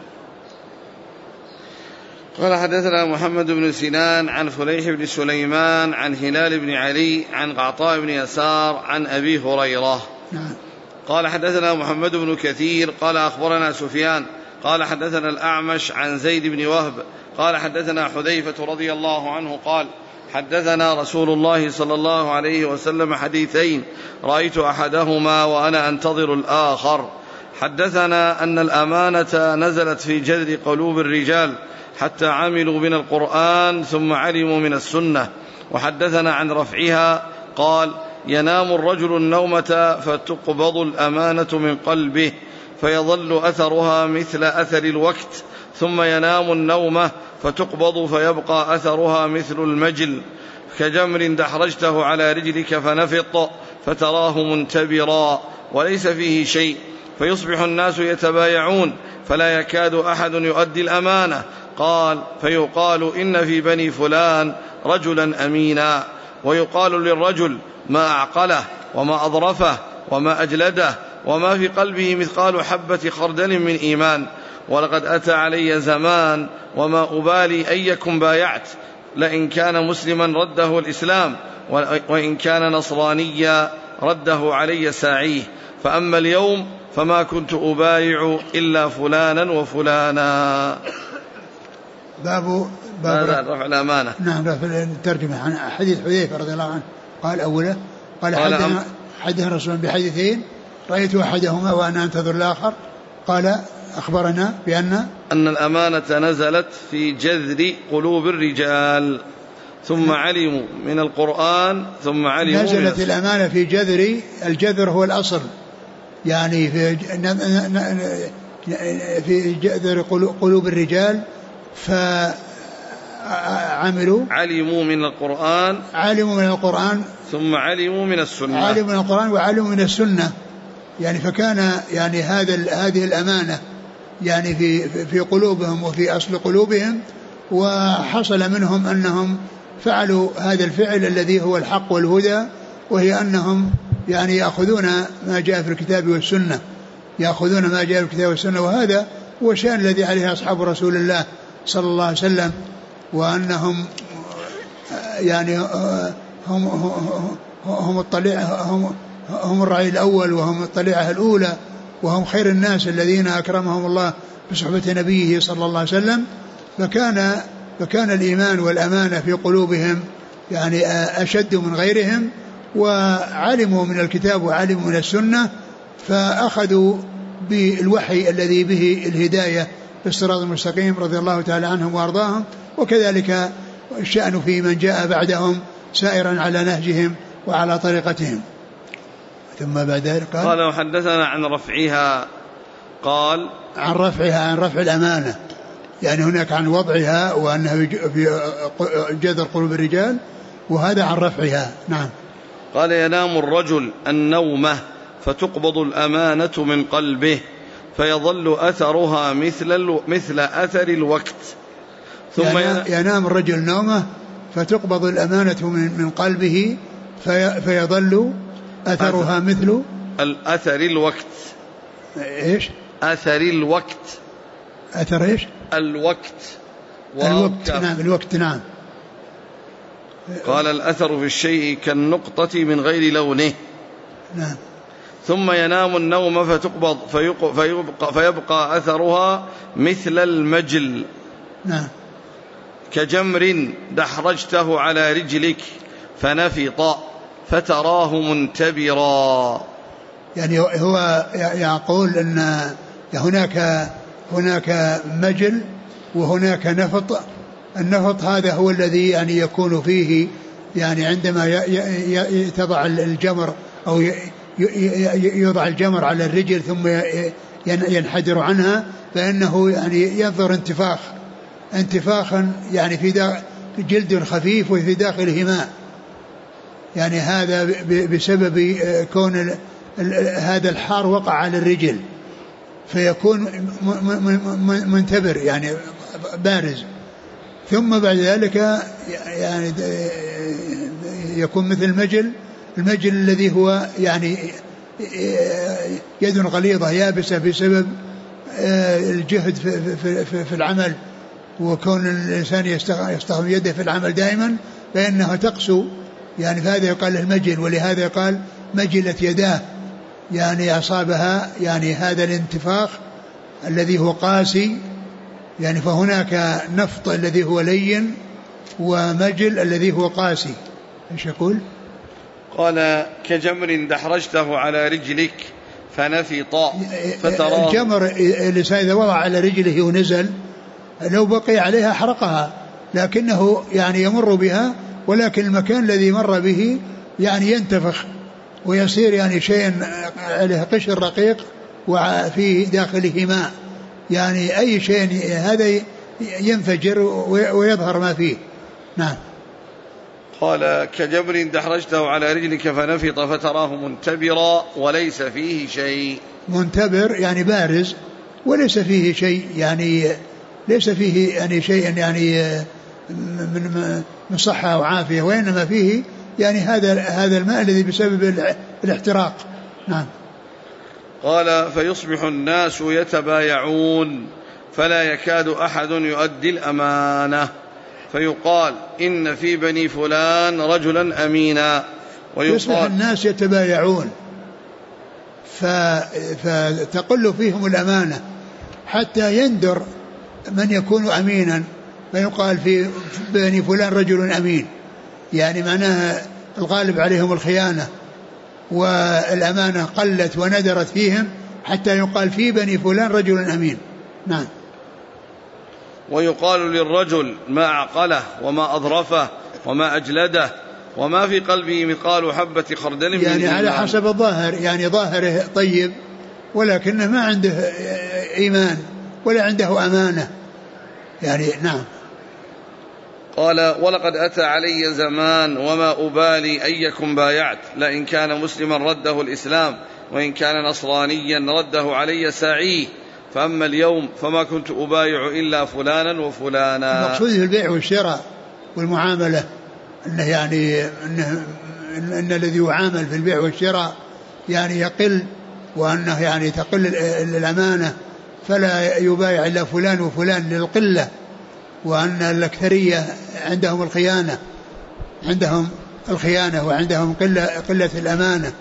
قال حدثنا محمد بن سنان عن فليح بن سليمان عن هلال بن علي عن عطاء بن يسار عن أبي هريرة. نعم. قال حدثنا محمد بن كثير قال أخبرنا سفيان قال حدثنا الأعمش عن زيد بن وهب قال حدثنا حذيفة رضي الله عنه قال حدثنا رسول الله صلى الله عليه وسلم حديثين رأيت أحدهما وأنا أنتظر الآخر. حدثنا أن الأمانة نزلت في جذر قلوب الرجال حتى عملوا من القرآن ثم علموا من السنة. وحدثنا عن رفعها قال ينام الرجل النومة فتقبض الأمانة من قلبه فيظل أثرها مثل أثر الوقت ثم ينام النومة فتقبض فيبقى أثرها مثل المجل كجمر دحرجته على رجلك فنفط فتراه منتبرا وليس فيه شيء فيصبح الناس يتبايعون فلا يكاد أحد يؤدي الأمانة. قال فيقال إن في بني فلان رجلا أمينا ويقال للرجل ما أعقله وما أظرفه وما أجلده وما في قلبه مثقال حبة خردل من إيمان. ولقد أتى علي زمان وما أبالي أيكم بايعت لئن كان مسلما رده الإسلام وإن كان نصرانيا رده علي ساعيه فأما اليوم فما كنت أبايع إلا فلانا وفلانا. باب رفع الأمانة. نعم. رفع الترجمة عن حديث حذيفة رضي الله عنه قال أوله قال حدثنا رسول بحديثين رأيت أحدهما وأنا أنتظر الآخر. قال أخبرنا بأن الأمانة نزلت في جذر قلوب الرجال ثم علموا من القرآن ثم علموا نزلت الأمانة في جذر. الجذر هو الأصل يعني في جذر قلوب الرجال علموا من القرآن ثم علموا من السنة. علموا من القرآن وعلموا من السنة يعني فكان يعني هذه الأمانة يعني في قلوبهم وفي أصل قلوبهم وحصل منهم أنهم فعلوا هذا الفعل الذي هو الحق والهدى وهي أنهم يعني يأخذون ما جاء في الكتاب والسنة وهذا هو الشأن الذي عليه أصحاب رسول الله صلى الله عليه وسلم وأنهم يعني هم الرعي الأول وهم الطليعة الأولى وهم خير الناس الذين أكرمهم الله بصحبة نبيه صلى الله عليه وسلم. فكان الإيمان والأمانة في قلوبهم يعني أشد من غيرهم وعلموا من الكتاب وعلموا من السنة فأخذوا بالوحي الذي به الهداية بالصراط المستقيم رضي الله تعالى عنهم وأرضاهم. وكذلك الشأن في من جاء بعدهم سائرا على نهجهم وعلى طريقتهم. ثم بعد ذلك قال وحدثنا عن رفعها قال عن رفع الأمانة يعني هناك عن وضعها وأنها في جذر قلوب الرجال وهذا عن رفعها. نعم. قال ينام الرجل النومة فتقبض الأمانة من قلبه فيظل أثرها مثل أثر الوقت ثم ينام الرجل نومه فتقبض الأمانة من قلبه فيظل أثرها مثل الأثر الوقت. إيش أثر الوقت. أثر إيش الوقت. نعم الوقت. نعم. قال الأثر في الشيء كالنقطة من غير لونه. نعم. ثم ينام النوم فتقبض فيبقى أثرها مثل المجل. نعم. كجمر دحرجته على رجلك فنفط فتراه منتبرا. يعني هو يقول أن هناك مجل وهناك نفط. النفط هذا هو الذي يعني يكون فيه يعني عندما تضع الجمر أو يضع الجمر على الرجل ثم ينحدر عنها فإنه يعني ينظر انتفاخا يعني جلد خفيف وفي داخله ماء، يعني هذا بسبب كون هذا الحار وقع على الرجل فيكون منتبر يعني بارز، ثم بعد ذلك يعني يكون مثل المجل الذي هو يعني يد غليظة يابسة بسبب الجهد في العمل، وكون الإنسان يستخدم يده في العمل دائما فإنها تقسو، يعني فهذا يقال له المجل، ولهذا يقال مجلت يداه، يعني أصابها يعني هذا الانتفاخ الذي هو قاسي، يعني فهناك نفط الذي هو لين ومجل الذي هو قاسي. ايش يقول؟ قال كجمر دحرجته على رجلك فنفط فتراه. الجمر الإنسان إذا وضع على رجله ونزل لو بقي عليها حرقها، لكنه يعني يمر بها، ولكن المكان الذي مر به يعني ينتفخ ويصير يعني شيء عليه قشر رقيق وفي داخله ماء، يعني أي شيء هذا ينفجر ويظهر ما فيه. نعم. قال كجبر دحرجته على رجلك فنفط فتراه منتبرا وليس فيه شيء. منتبر يعني بارز وليس فيه شيء، يعني ليس فيه يعني شيء يعني من صحة وعافية، وإنما فيه يعني هذا الماء الذي بسبب الاحتراق. نعم. قال فيصبح الناس يتبايعون فلا يكاد أحد يؤدي الأمانة، فيقال إن في بني فلان رجلا أمينا، يصبح الناس يتبايعون فتقل فيهم الأمانة حتى يندر من يكون أمينا، فيقال في بني فلان رجل أمين، يعني معناها الغالب عليهم الخيانة والأمانة قلت وندرت فيهم حتى يقال في بني فلان رجل أمين. نعم. ويقال للرجل ما عقله وما أظرفه وما أجلده وما في قلبه مثقال حبة خردل من يعني على حسب الظاهر، يعني ظاهره طيب ولكنه ما عنده إيمان ولا عنده أمانة يعني. نعم. قال ولقد أتى علي زمان وما أبالي أيكم بايعت، لئن كان مسلما رده الإسلام وإن كان نصرانيا رده علي ساعيه، فأما اليوم فما كنت أبايع إلا فلانا وفلانا. المقصود في البيع والشراء والمعاملة أنه يعني أن الذي يعامل في البيع والشراء يعني يقل، وأنه يعني تقل الأمانة فلا يبايع إلا فلان وفلان للقلة، وأن الأكثرية عندهم الخيانة وعندهم قلة الأمانة،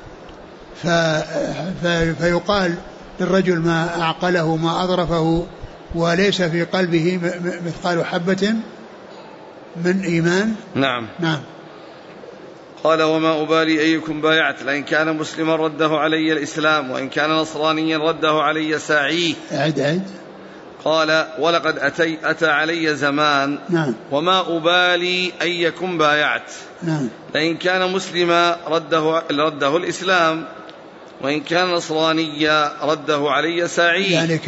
فيقال للرجل ما أعقله ما أظرفه وليس في قلبه مثقال حبة من إيمان. نعم. نعم. قال وما أبالي أيكم بايعت، لئن كان مسلما رده علي الإسلام وإن كان نصرانيا رده علي ساعيه. عد. قال ولقد أتى علي زمان. نعم. وما أبالي أيكم بايعت. نعم. لئن كان مسلما رده الإسلام وإن كان نصرانيا رده علي ساعيه. يعني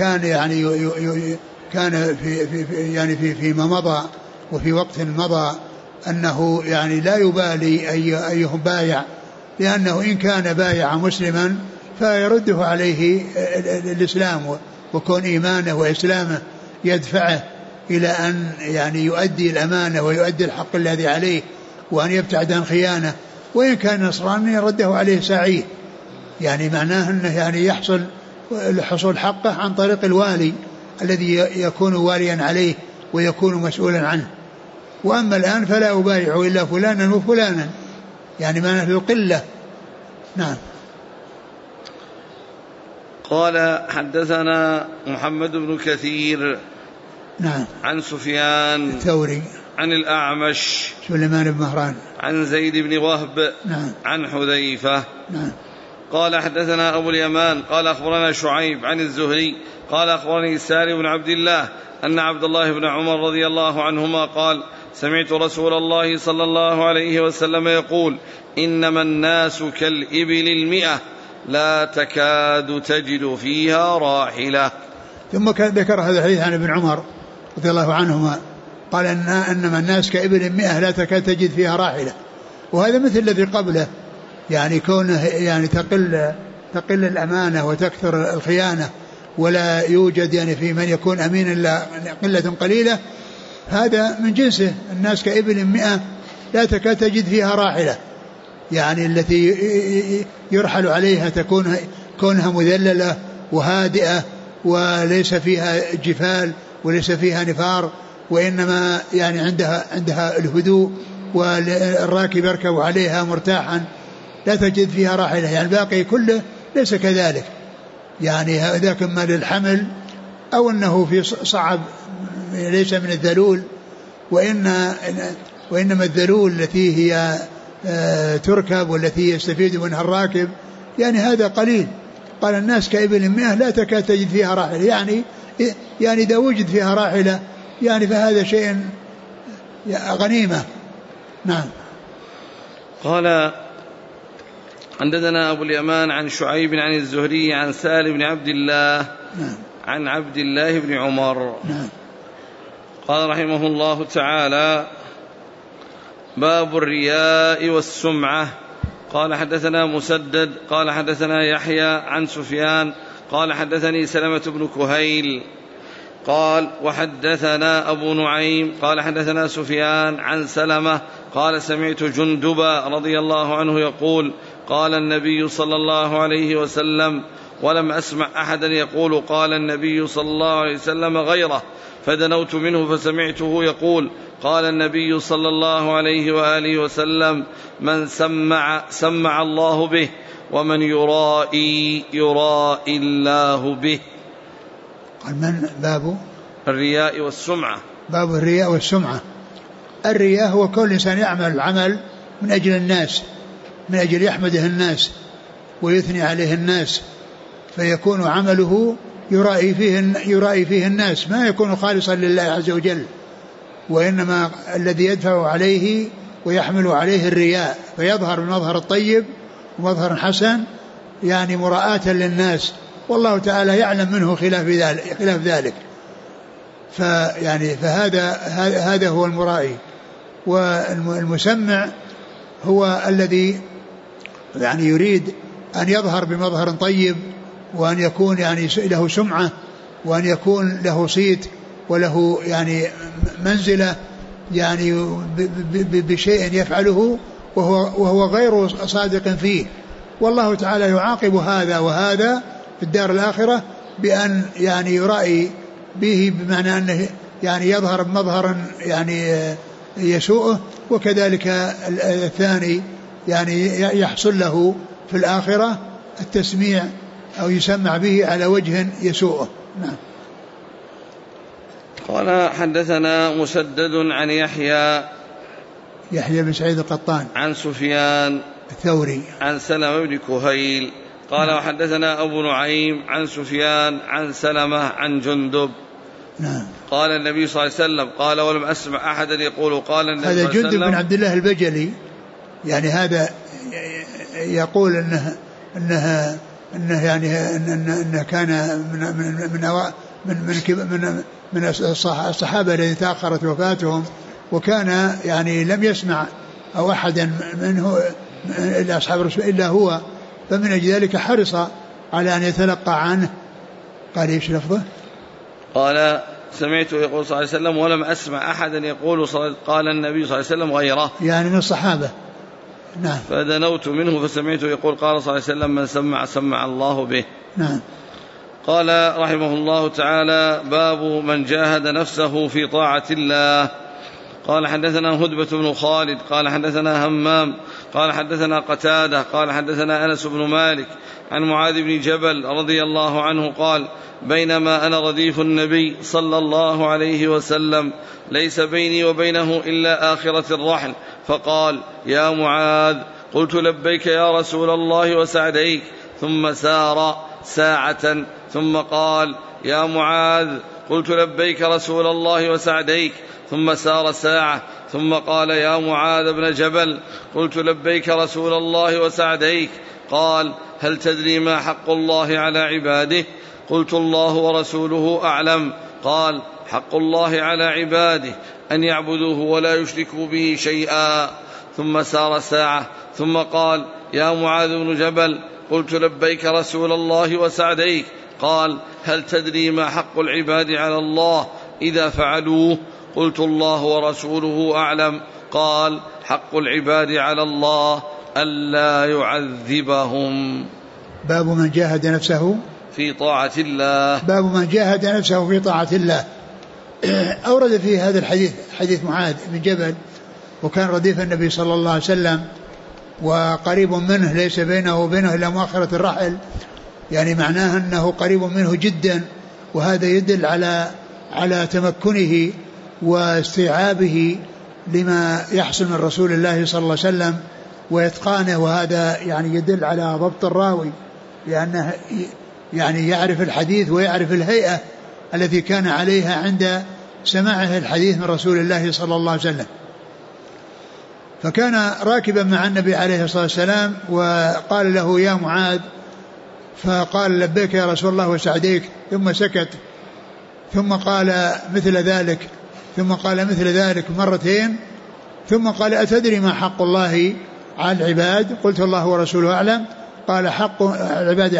كان فيما مضى وفي وقت مضى أنه يعني لا يبالي أيهم بايع، لأنه إن كان بايع مسلما فيرده عليه الإسلام، وكون إيمانه وإسلامه يدفعه إلى أن يعني يؤدي الأمانة ويؤدي الحق الذي عليه وأن يبتعد عن خيانة. وإن كان نصراني رده عليه ساعيه، يعني معناه أنه يعني يحصل حصول حقه عن طريق الوالي الذي يكون واليا عليه ويكون مسؤولا عنه. وأما الآن فلا أبايع إلا فلانا وفلانا، يعني معناه القلة. نعم. قال حدثنا محمد بن كثير. نعم. عن سفيان الثوري عن الأعمش سليمان بن مهران عن زيد بن وهب. نعم. عن حذيفة. نعم. قال حدثنا أبو اليمان قال أخبرنا شعيب عن الزهري قال أخبرني سالم بن عبد الله أن عبد الله بن عمر رضي الله عنهما قال سمعت رسول الله صلى الله عليه وسلم يقول إنما الناس كالإبل 100 لا تكاد تجد فيها راحلة. ثم ذكر هذا الحديث عن ابن عمر رضي الله عنهما قال إنما الناس كإبل 100 لا تكاد تجد فيها راحلة. وهذا مثل الذي قبله، يعني كونه يعني تقل الأمانة وتكثر الخيانة ولا يوجد يعني في من يكون أمين إلا قلة قليلة، هذا من جنسه. الناس كإبل 100 لا تكاد تجد فيها راحلة، يعني التي يرحل عليها تكون كونها مذللة وهادئة وليس فيها جفال وليس فيها نفار، وإنما يعني عندها الهدوء، والراكب يركب عليها مرتاحا، لا تجد فيها راحلة. يعني الباقي كله ليس كذلك، يعني ذاك ما للحمل أو أنه في صعب ليس من الذلول، وإنما الذلول التي هي تركب والتي يستفيد منها الراكب، يعني هذا قليل. قال الناس كإبل 100 لا تكاد تجد فيها راحلة، يعني إذا وجد فيها راحلة يعني فهذا شيء غنيمة. نعم. قال عندنا أبو اليمان عن شعيب عن الزهري عن سالم بن عبد الله عن عبد الله بن عمر. قال رحمه الله تعالى: باب الرياء والسمعة. قال حدثنا مسدد قال حدثنا يحيى عن سفيان قال حدثني سلمة بن كهيل قال وحدثنا أبو نعيم قال حدثنا سفيان عن سلمة قال سمعت جندبا رضي الله عنه يقول: قال النبي صلى الله عليه وسلم، ولم أسمع أحدا يقول قال النبي صلى الله عليه وسلم غيره، فدنوت منه فسمعته يقول: قال النبي صلى الله عليه وآله وسلم: من سمع الله به، ومن يرائي الله به. قال من؟ باب الرياء والسمعة. باب الرياء والسمعة. الرياء هو كل إنسان يعمل العمل من أجل الناس، من أجل يحمده الناس ويثني عليه الناس، فيكون عمله يرائي فيه الناس، ما يكون خالصا لله عز وجل، وإنما الذي يدفع عليه ويحمل عليه الرياء، فيظهر بمظهر الطيب ومظهر حسن، يعني مراءة للناس، والله تعالى يعلم منه خلاف ذلك. فهذا هو المرائي. والمسمع هو الذي يعني يريد أن يظهر بمظهر طيب، وأن يكون يعني له سمعة، وأن يكون له صيت وله يعني منزلة، يعني بشيء يفعله وهو غير صادق فيه. والله تعالى يعاقب هذا وهذا في الدار الآخرة بأن يعني يرائي به، بمعنى أنه يعني يظهر بمظهر يعني يسوءه، وكذلك الثاني يعني يحصل له في الآخرة التسميع أو يسمع به على وجه يسوءه. نعم. قال حدثنا مسدد عن يحيى بن سعيد القطان عن سفيان الثوري عن سلمة بن كهيل قال وحدثنا أبو نعيم عن سفيان عن سلمة عن جندب. نعم. قال النبي صلى الله عليه وسلم قال ولم أسمع أحدا يقول قال النبي صلى الله عليه وسلم. هذا جندب بن عبد الله البجلي، يعني هذا يقول إنه كان من الصحابة الذين تأخرت وفاتهم، وكان يعني لم يسمع أو أحدا منه إلا أصحاب الرسول إلا هو، فمن أجل ذلك حرص على أن يتلقى عنه. قال إيش لفظه؟ قال سمعت يقول صلى الله عليه وسلم ولم أسمع أحدا يقول قال النبي صلى الله عليه وسلم غيره، يعني من الصحابة. نعم. فدنوت منه فسمعته يقول قال صلى الله عليه وسلم: من سمع الله به. نعم. قال رحمه الله تعالى: باب من جاهد نفسه في طاعة الله. قال حدثنا هدبة بن خالد قال حدثنا همام قال حدثنا قتادة قال حدثنا أنس بن مالك عن معاذ بن جبل رضي الله عنه قال: بينما أنا رديف النبي صلى الله عليه وسلم ليس بيني وبينه إلا آخرة الرحل، فقال: يا معاذ. قلت: لبيك يا رسول الله وسعديك. ثم سار ساعة ثم قال: يا معاذ. قلت: لبيك رسول الله وسعديك. ثم سار ساعة ثم قال: يا معاذ بن جبل. قلت: لبيك رسول الله وسعديك. قال: هل تدري ما حق الله على عباده؟ قلت: الله ورسوله أعلم. قال: حق الله على عباده أن يعبدوه ولا يشركوا به شيئا. ثم سار ساعة ثم قال: يا معاذ بن جبل. قلت: لبيك رسول الله وسعديك. قال: هل تدري ما حق العباد على الله إذا فعلوه؟ قلت: الله ورسوله أعلم. قال: حق العباد على الله ألا يعذبهم. باب من جاهد نفسه في طاعة الله. باب من جاهد نفسه في طاعة الله. أورد في هذا الحديث حديث معاذ بن جبل، وكان رديف النبي صلى الله عليه وسلم وقريب منه، ليس بينه وبينه إلا مؤخرة الرحل، يعني معناه أنه قريب منه جدا، وهذا يدل على تمكنه واستيعابه لما يحصل من رسول الله صلى الله عليه وسلم ويتقانه، وهذا يعني يدل على ضبط الراوي، لأنه يعني يعرف الحديث ويعرف الهيئة التي كان عليها عند سماعه الحديث من رسول الله صلى الله عليه وسلم. فكان راكبا مع النبي عليه الصلاة والسلام، وقال له: يا معاذ، فقال: لبيك يا رسول الله وسعديك، ثم سكت، ثم قال مثل ذلك، ثم قال مثل ذلك مرتين، ثم قال: أتدري ما حق الله على العباد؟ قلت: الله ورسوله أعلم. قال: حق العباد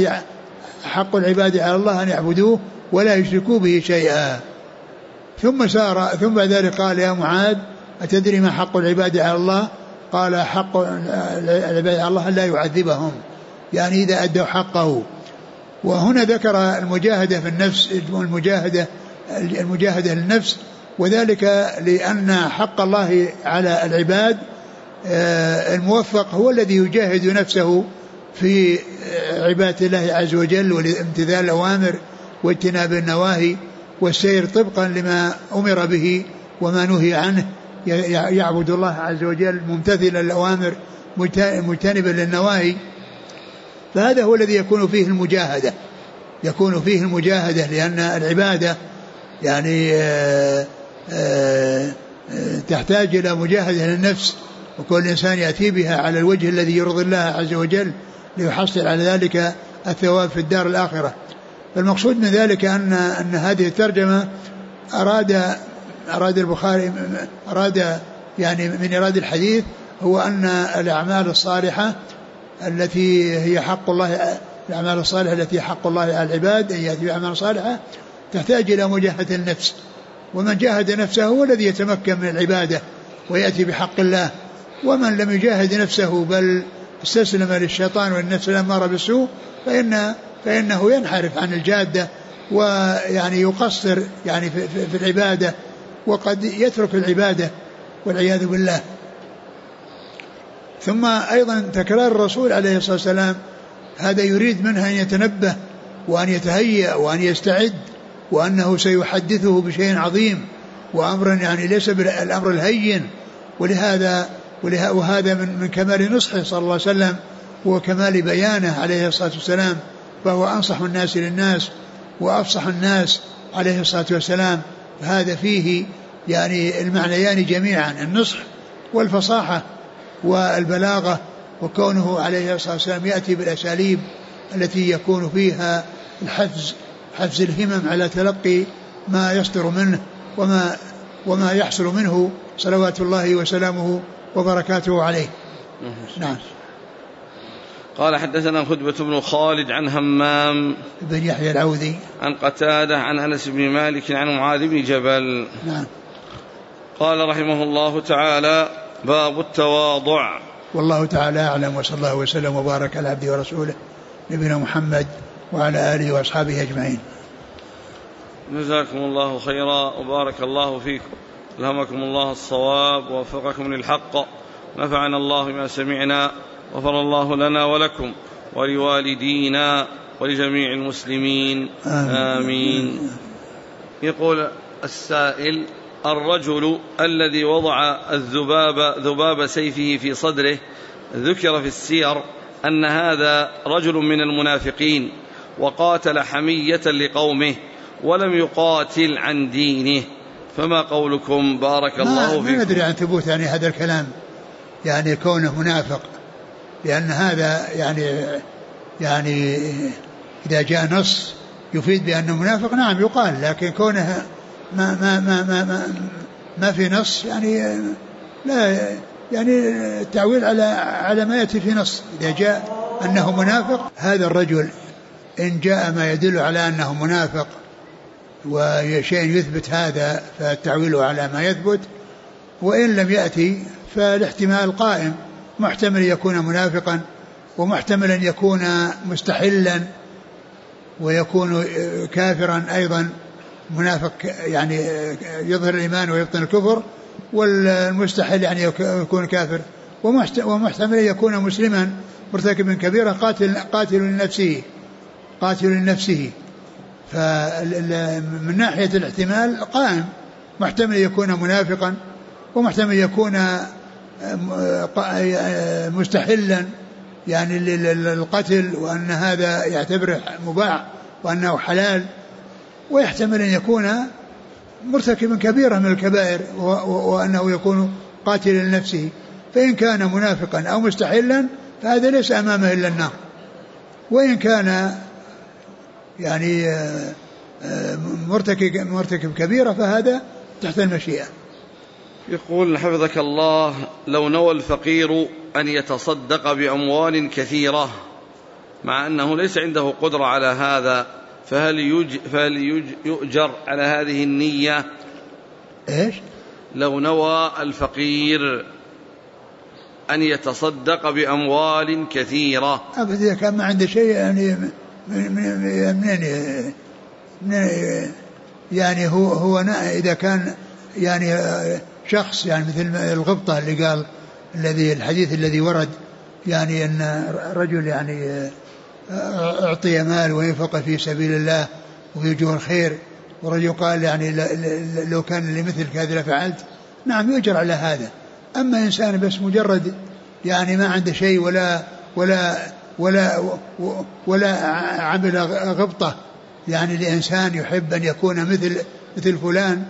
على الله أن يعبدوه ولا يشركوا به شيئا. ثم سار، ثم بعد ذلك قال: يا معاذ، أتدري ما حق العباد على الله؟ قال: حق العباد على الله لا يعذبهم، يعني إذا أدوا حقه. وهنا ذكر المجاهدة في النفس، المجاهدة للنفس، وذلك لأن حق الله على العباد الموفق هو الذي يجاهد نفسه في عبادة الله عز وجل والامتثال الأوامر واجتناب النواهي والسير طبقا لما أمر به وما نهي عنه، يعبد الله عز وجل ممتثلا الأوامر مجتنبا للنواهي. فهذا هو الذي يكون فيه المجاهدة، لأن العبادة يعني تحتاج إلى مجاهدة للنفس، وكل إنسان يأتي بها على الوجه الذي يرضي الله عز وجل ليحصل على ذلك الثواب في الدار الآخرة. فالمقصود من ذلك أن هذه الترجمة أراد البخاري يعني من إرادة الحديث هو أن الأعمال الصالحة التي هي حق الله، الأعمال الصالحة التي حق الله على العباد أن يأتي بأعمال صالحة تحتاج إلى مجاهدة النفس، ومن جاهد نفسه هو الذي يتمكن من العبادة ويأتي بحق الله. ومن لم يجاهد نفسه بل استسلم للشيطان والنفس الأمارة بالسوء فإنه ينحرف عن الجادة، ويعني يقصر يعني في العبادة، وقد يترك العبادة والعياذ بالله. ثم أيضا تكرار الرسول عليه الصلاة والسلام هذا يريد منه أن يتنبه وأن يتهيأ وأن يستعد، وأنه سيحدثه بشيء عظيم وأمر يعني ليس بالأمر الهين. وهذا من كمال نصحه صلى الله عليه وسلم وكمال بيانه عليه الصلاة والسلام، فهو أنصح الناس للناس وأفصح الناس عليه الصلاة والسلام. فهذا فيه يعني المعنيان جميعا، النصح والفصاحة والبلاغة، وكونه عليه الصلاة والسلام يأتي بالأساليب التي يكون فيها حفز الهمم على تلقي ما يصدر منه وما يحصل منه صلوات الله وسلامه وبركاته عليه. نعم. قال: حدثنا خدبة بن خالد عن همام بن يحيى العوذي عن قتادة عن أنس بن مالك عن معاذ بن جبل. نعم. قال رحمه الله تعالى: باب التواضع. والله تعالى أعلم، وصلى الله وسلم وبارك على عبده ورسوله نبينا محمد وعلى آله وأصحابه أجمعين. جزاكم الله خيرا وبارك الله فيكم، ألهمكم الله الصواب ووفقكم للحق، نفعنا الله بما سمعنا، غفر الله لنا ولكم ولوالدينا ولجميع المسلمين آمين. يقول السائل: الرجل الذي وضع ذباب سيفه في صدره ذكر في السير أن هذا رجل من المنافقين وقاتل حمية لقومه ولم يقاتل عن دينه، فما قولكم بارك الله فيكم؟ ما ندري عن ثبوت يعني هذا الكلام، يعني كونه منافق، لأن هذا يعني إذا جاء نص يفيد بأنه منافق نعم يقال، لكن كونه ما في نص يعني لا، يعني التعويل على ما يأتي في نص. إذا جاء أنه منافق هذا الرجل إن جاء ما يدل على أنه منافق وشيء يثبت هذا فالتعويل على ما يثبت، وإن لم يأتي فالاحتمال قائم، محتمل يكون منافقا ومحتمل أن يكون مستحلا ويكون كافرا أيضا، منافق يعني يظهر الإيمان ويبطن الكفر، والمستحل يعني يكون كافر، ومحتمل يكون مسلما مرتكبا كبيرة قاتل لنفسه. فمن ناحية الاحتمال قائم، محتمل يكون منافقا ومحتمل يكون مستحلا يعني للقتل وأن هذا يعتبره مباح وأنه حلال، ويحتمل أن يكون مرتكبا كبيرة من الكبائر وأنه يكون قاتلا لنفسه. فإن كان منافقا أو مستحلا فهذا ليس أمامه إلا النار، وإن كان يعني مرتكب كبيرة فهذا تحت المشيئة. يقول حفظك الله: لو نوى الفقير أن يتصدق بأموال كثيرة مع أنه ليس عنده قدرة على هذا، فهل يؤجر على هذه النية؟ إيش؟ لو نوى الفقير أن يتصدق بأموال كثيرة، إذا كان ما عنده شيء يعني يعني هو إذا كان يعني شخص يعني مثل الغبطة اللي قال الحديث الذي ورد يعني أن رجل يعني أعطي مال وينفق في سبيل الله ويجوه الخير، ورجل قال يعني لو كان لمثل هذا لفعلت، نعم يؤجر على هذا. أما إنسان بس مجرد يعني ما عنده شيء ولا عمل غبطة يعني لإنسان يحب أن يكون مثل فلان،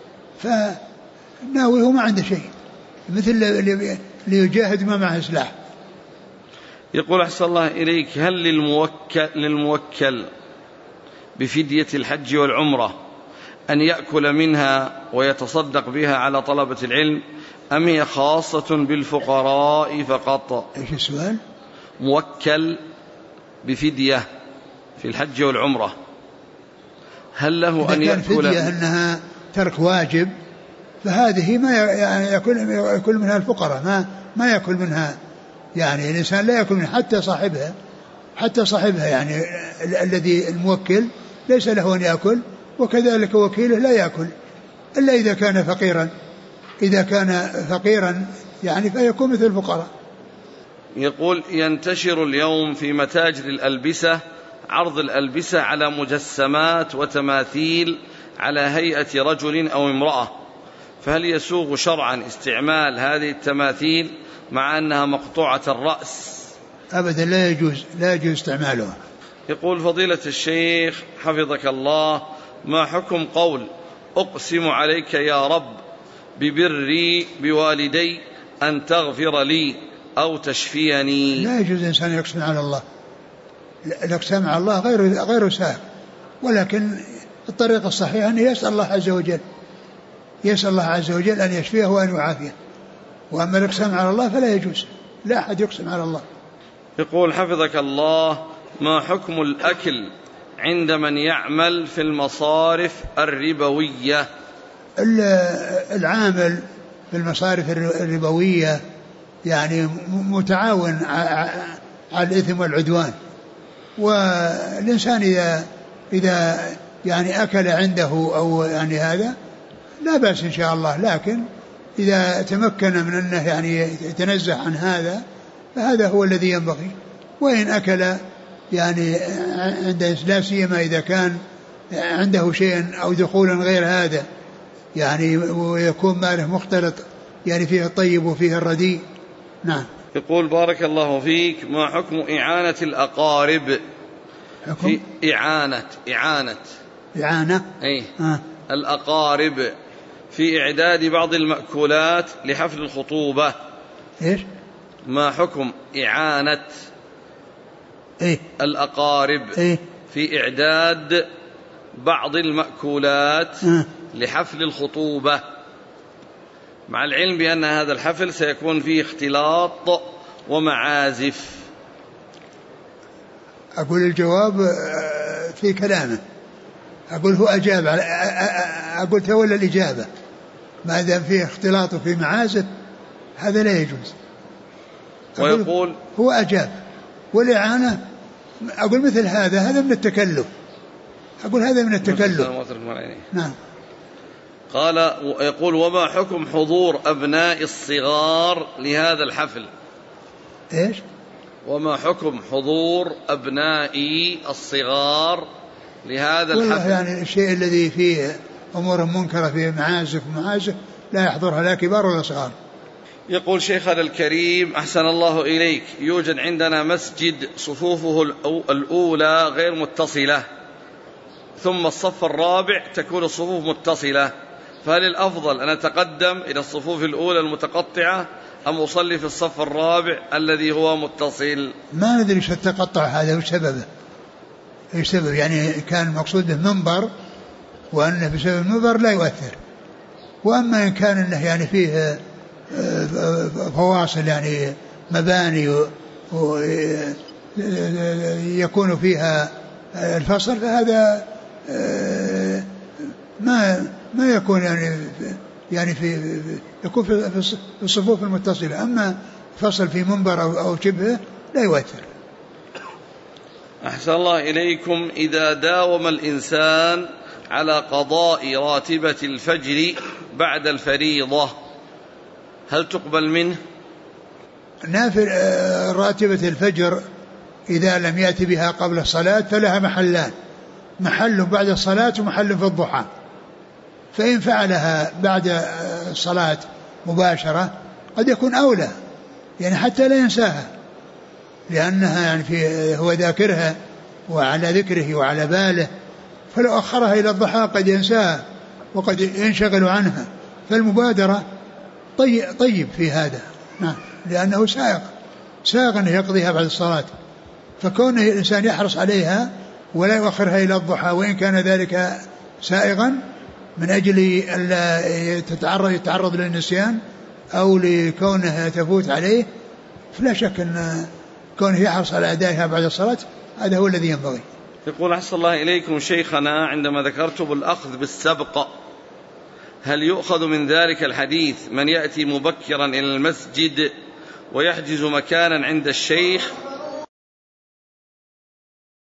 فناويه ما عنده شيء، مثل اللي يجاهد ما معه سلاح. يقول أحسن الله إليك: هل للموكل بفدية الحج والعمرة أن يأكل منها ويتصدق بها على طلبة العلم، أم هي خاصة بالفقراء فقط؟ إيش السؤال؟ موكل بفدية في الحج والعمرة، هل له أن يأكل؟ فدية أنها ترك واجب فهذه ما يعني يأكل منها الفقراء، ما يأكل منها يعني الإنسان لا يأكل منها حتى صاحبها يعني الذي الموكل ليس له أن يأكل، وكذلك وكيله لا يأكل إلا إذا كان فقيرا. إذا كان فقيرا يعني فيكون مثل الفقراء. يقول: ينتشر اليوم في متاجر الألبسة عرض الألبسة على مجسمات وتماثيل على هيئة رجل أو امرأة، فهل يسوغ شرعا استعمال هذه التماثيل مع أنها مقطوعة الرأس؟ أبدا لا يجوز استعمالها. يقول: فضيلة الشيخ حفظك الله، ما حكم قول أقسم عليك يا رب ببري بوالدي أن تغفر لي أو تشفيني؟ لا يجوز الإنسان يقسم على الله، الإقسام على الله غير سهل، ولكن الطريقة الصحيحة أن يسأل الله عز وجل أن يشفيه وأن يعافيه. وأما الإقسام على الله فلا يجوز، لا أحد يقسم على الله. يقول حفظك الله: ما حكم الأكل عند من يعمل في المصارف الربوية؟ العامل في المصارف الربوية يعني متعاون على الإثم والعدوان، والإنسان إذا يعني أكل عنده أو يعني هذا لا بأس إن شاء الله، لكن إذا تمكن من أنه يعني يتنزه عن هذا فهذا هو الذي ينبغي. وإن أكل يعني عند لا سيما إذا كان عنده شيء أو دخولا غير هذا يعني ويكون ماله مختلط يعني فيه الطيب وفيه الرديء. نعم. يقول: بارك الله فيك، ما حكم إعانة الأقارب؟ حكم؟ إعانة أي الأقارب في إعداد بعض المأكولات لحفل الخطوبة. إيش؟ ما حكم إعانة الأقارب في إعداد بعض المأكولات لحفل الخطوبة، مع العلم بأن هذا الحفل سيكون فيه اختلاط ومعازف. أقول الجواب في كلامه، أقول هو أجاب أقول تولى الإجابة، ما دام فيه اختلاط وفي معازف هذا لا يجوز. ويقول هو أجاب، والإعانة أقول مثل هذا من التكلف، أقول هذا من التكلف. نعم. قال يقول وما حكم حضور أبناء الصغار لهذا الحفل؟ إيش؟ وما حكم حضور أبناء الصغار لهذا الحفل؟ يعني الشيء الذي فيه أمور منكرة فيه معازف لا يحضرها لا كبار ولا صغار. يقول شيخنا الكريم أحسن الله إليك، يوجد عندنا مسجد صفوفه الأولى غير متصلة، ثم الصف الرابع تكون الصفوف متصلة، فهل الأفضل أن أتقدم إلى الصفوف الأولى المتقطعة أم أصلي في الصف الرابع الذي هو متصل؟ ما ندري ايش التقطع هذا وسببه، ايش سبب؟ يعني كان المقصود به منبر وأنه بسبب المنبر لا يؤثر، وأما إن كان أنه يعني فيه فواصل يعني مباني ويكون فيها الفصل، فهذا ما يكون يعني في يكون في الصفوف المتصلة. أما فصل في منبر أو شبهه لا يؤثر. أحسن الله إليكم، إذا داوم الإنسان على قضاء راتبة الفجر بعد الفريضة هل تقبل منه؟ نافل راتبة الفجر إذا لم يأتي بها قبل الصلاة فلها محلان، محل بعد الصلاة ومحل في الضحى، فإن فعلها بعد الصلاة مباشرة قد يكون أولى، يعني حتى لا ينساها، لأنها يعني هو ذاكرها وعلى ذكره وعلى باله، فلو أخرها إلى الضحى قد ينساها وقد ينشغل عنها، فالمبادرة طيب في هذا. نعم، لأنه سائق أنه يقضيها بعد الصلاة، فكونه الإنسان يحرص عليها ولا يؤخرها إلى الضحى وإن كان ذلك سائغا من أجل ألا يتعرض للنسيان أو لكونها تفوت عليه، فلا شك أن كونه يحرص على أدائها بعد الصلاة هذا هو الذي ينبغي. يقول أحسن الله إليكم شيخنا، عندما ذكرتم الأخذ بالسبق هل يؤخذ من ذلك الحديث من يأتي مبكرا إلى المسجد ويحجز مكانا عند الشيخ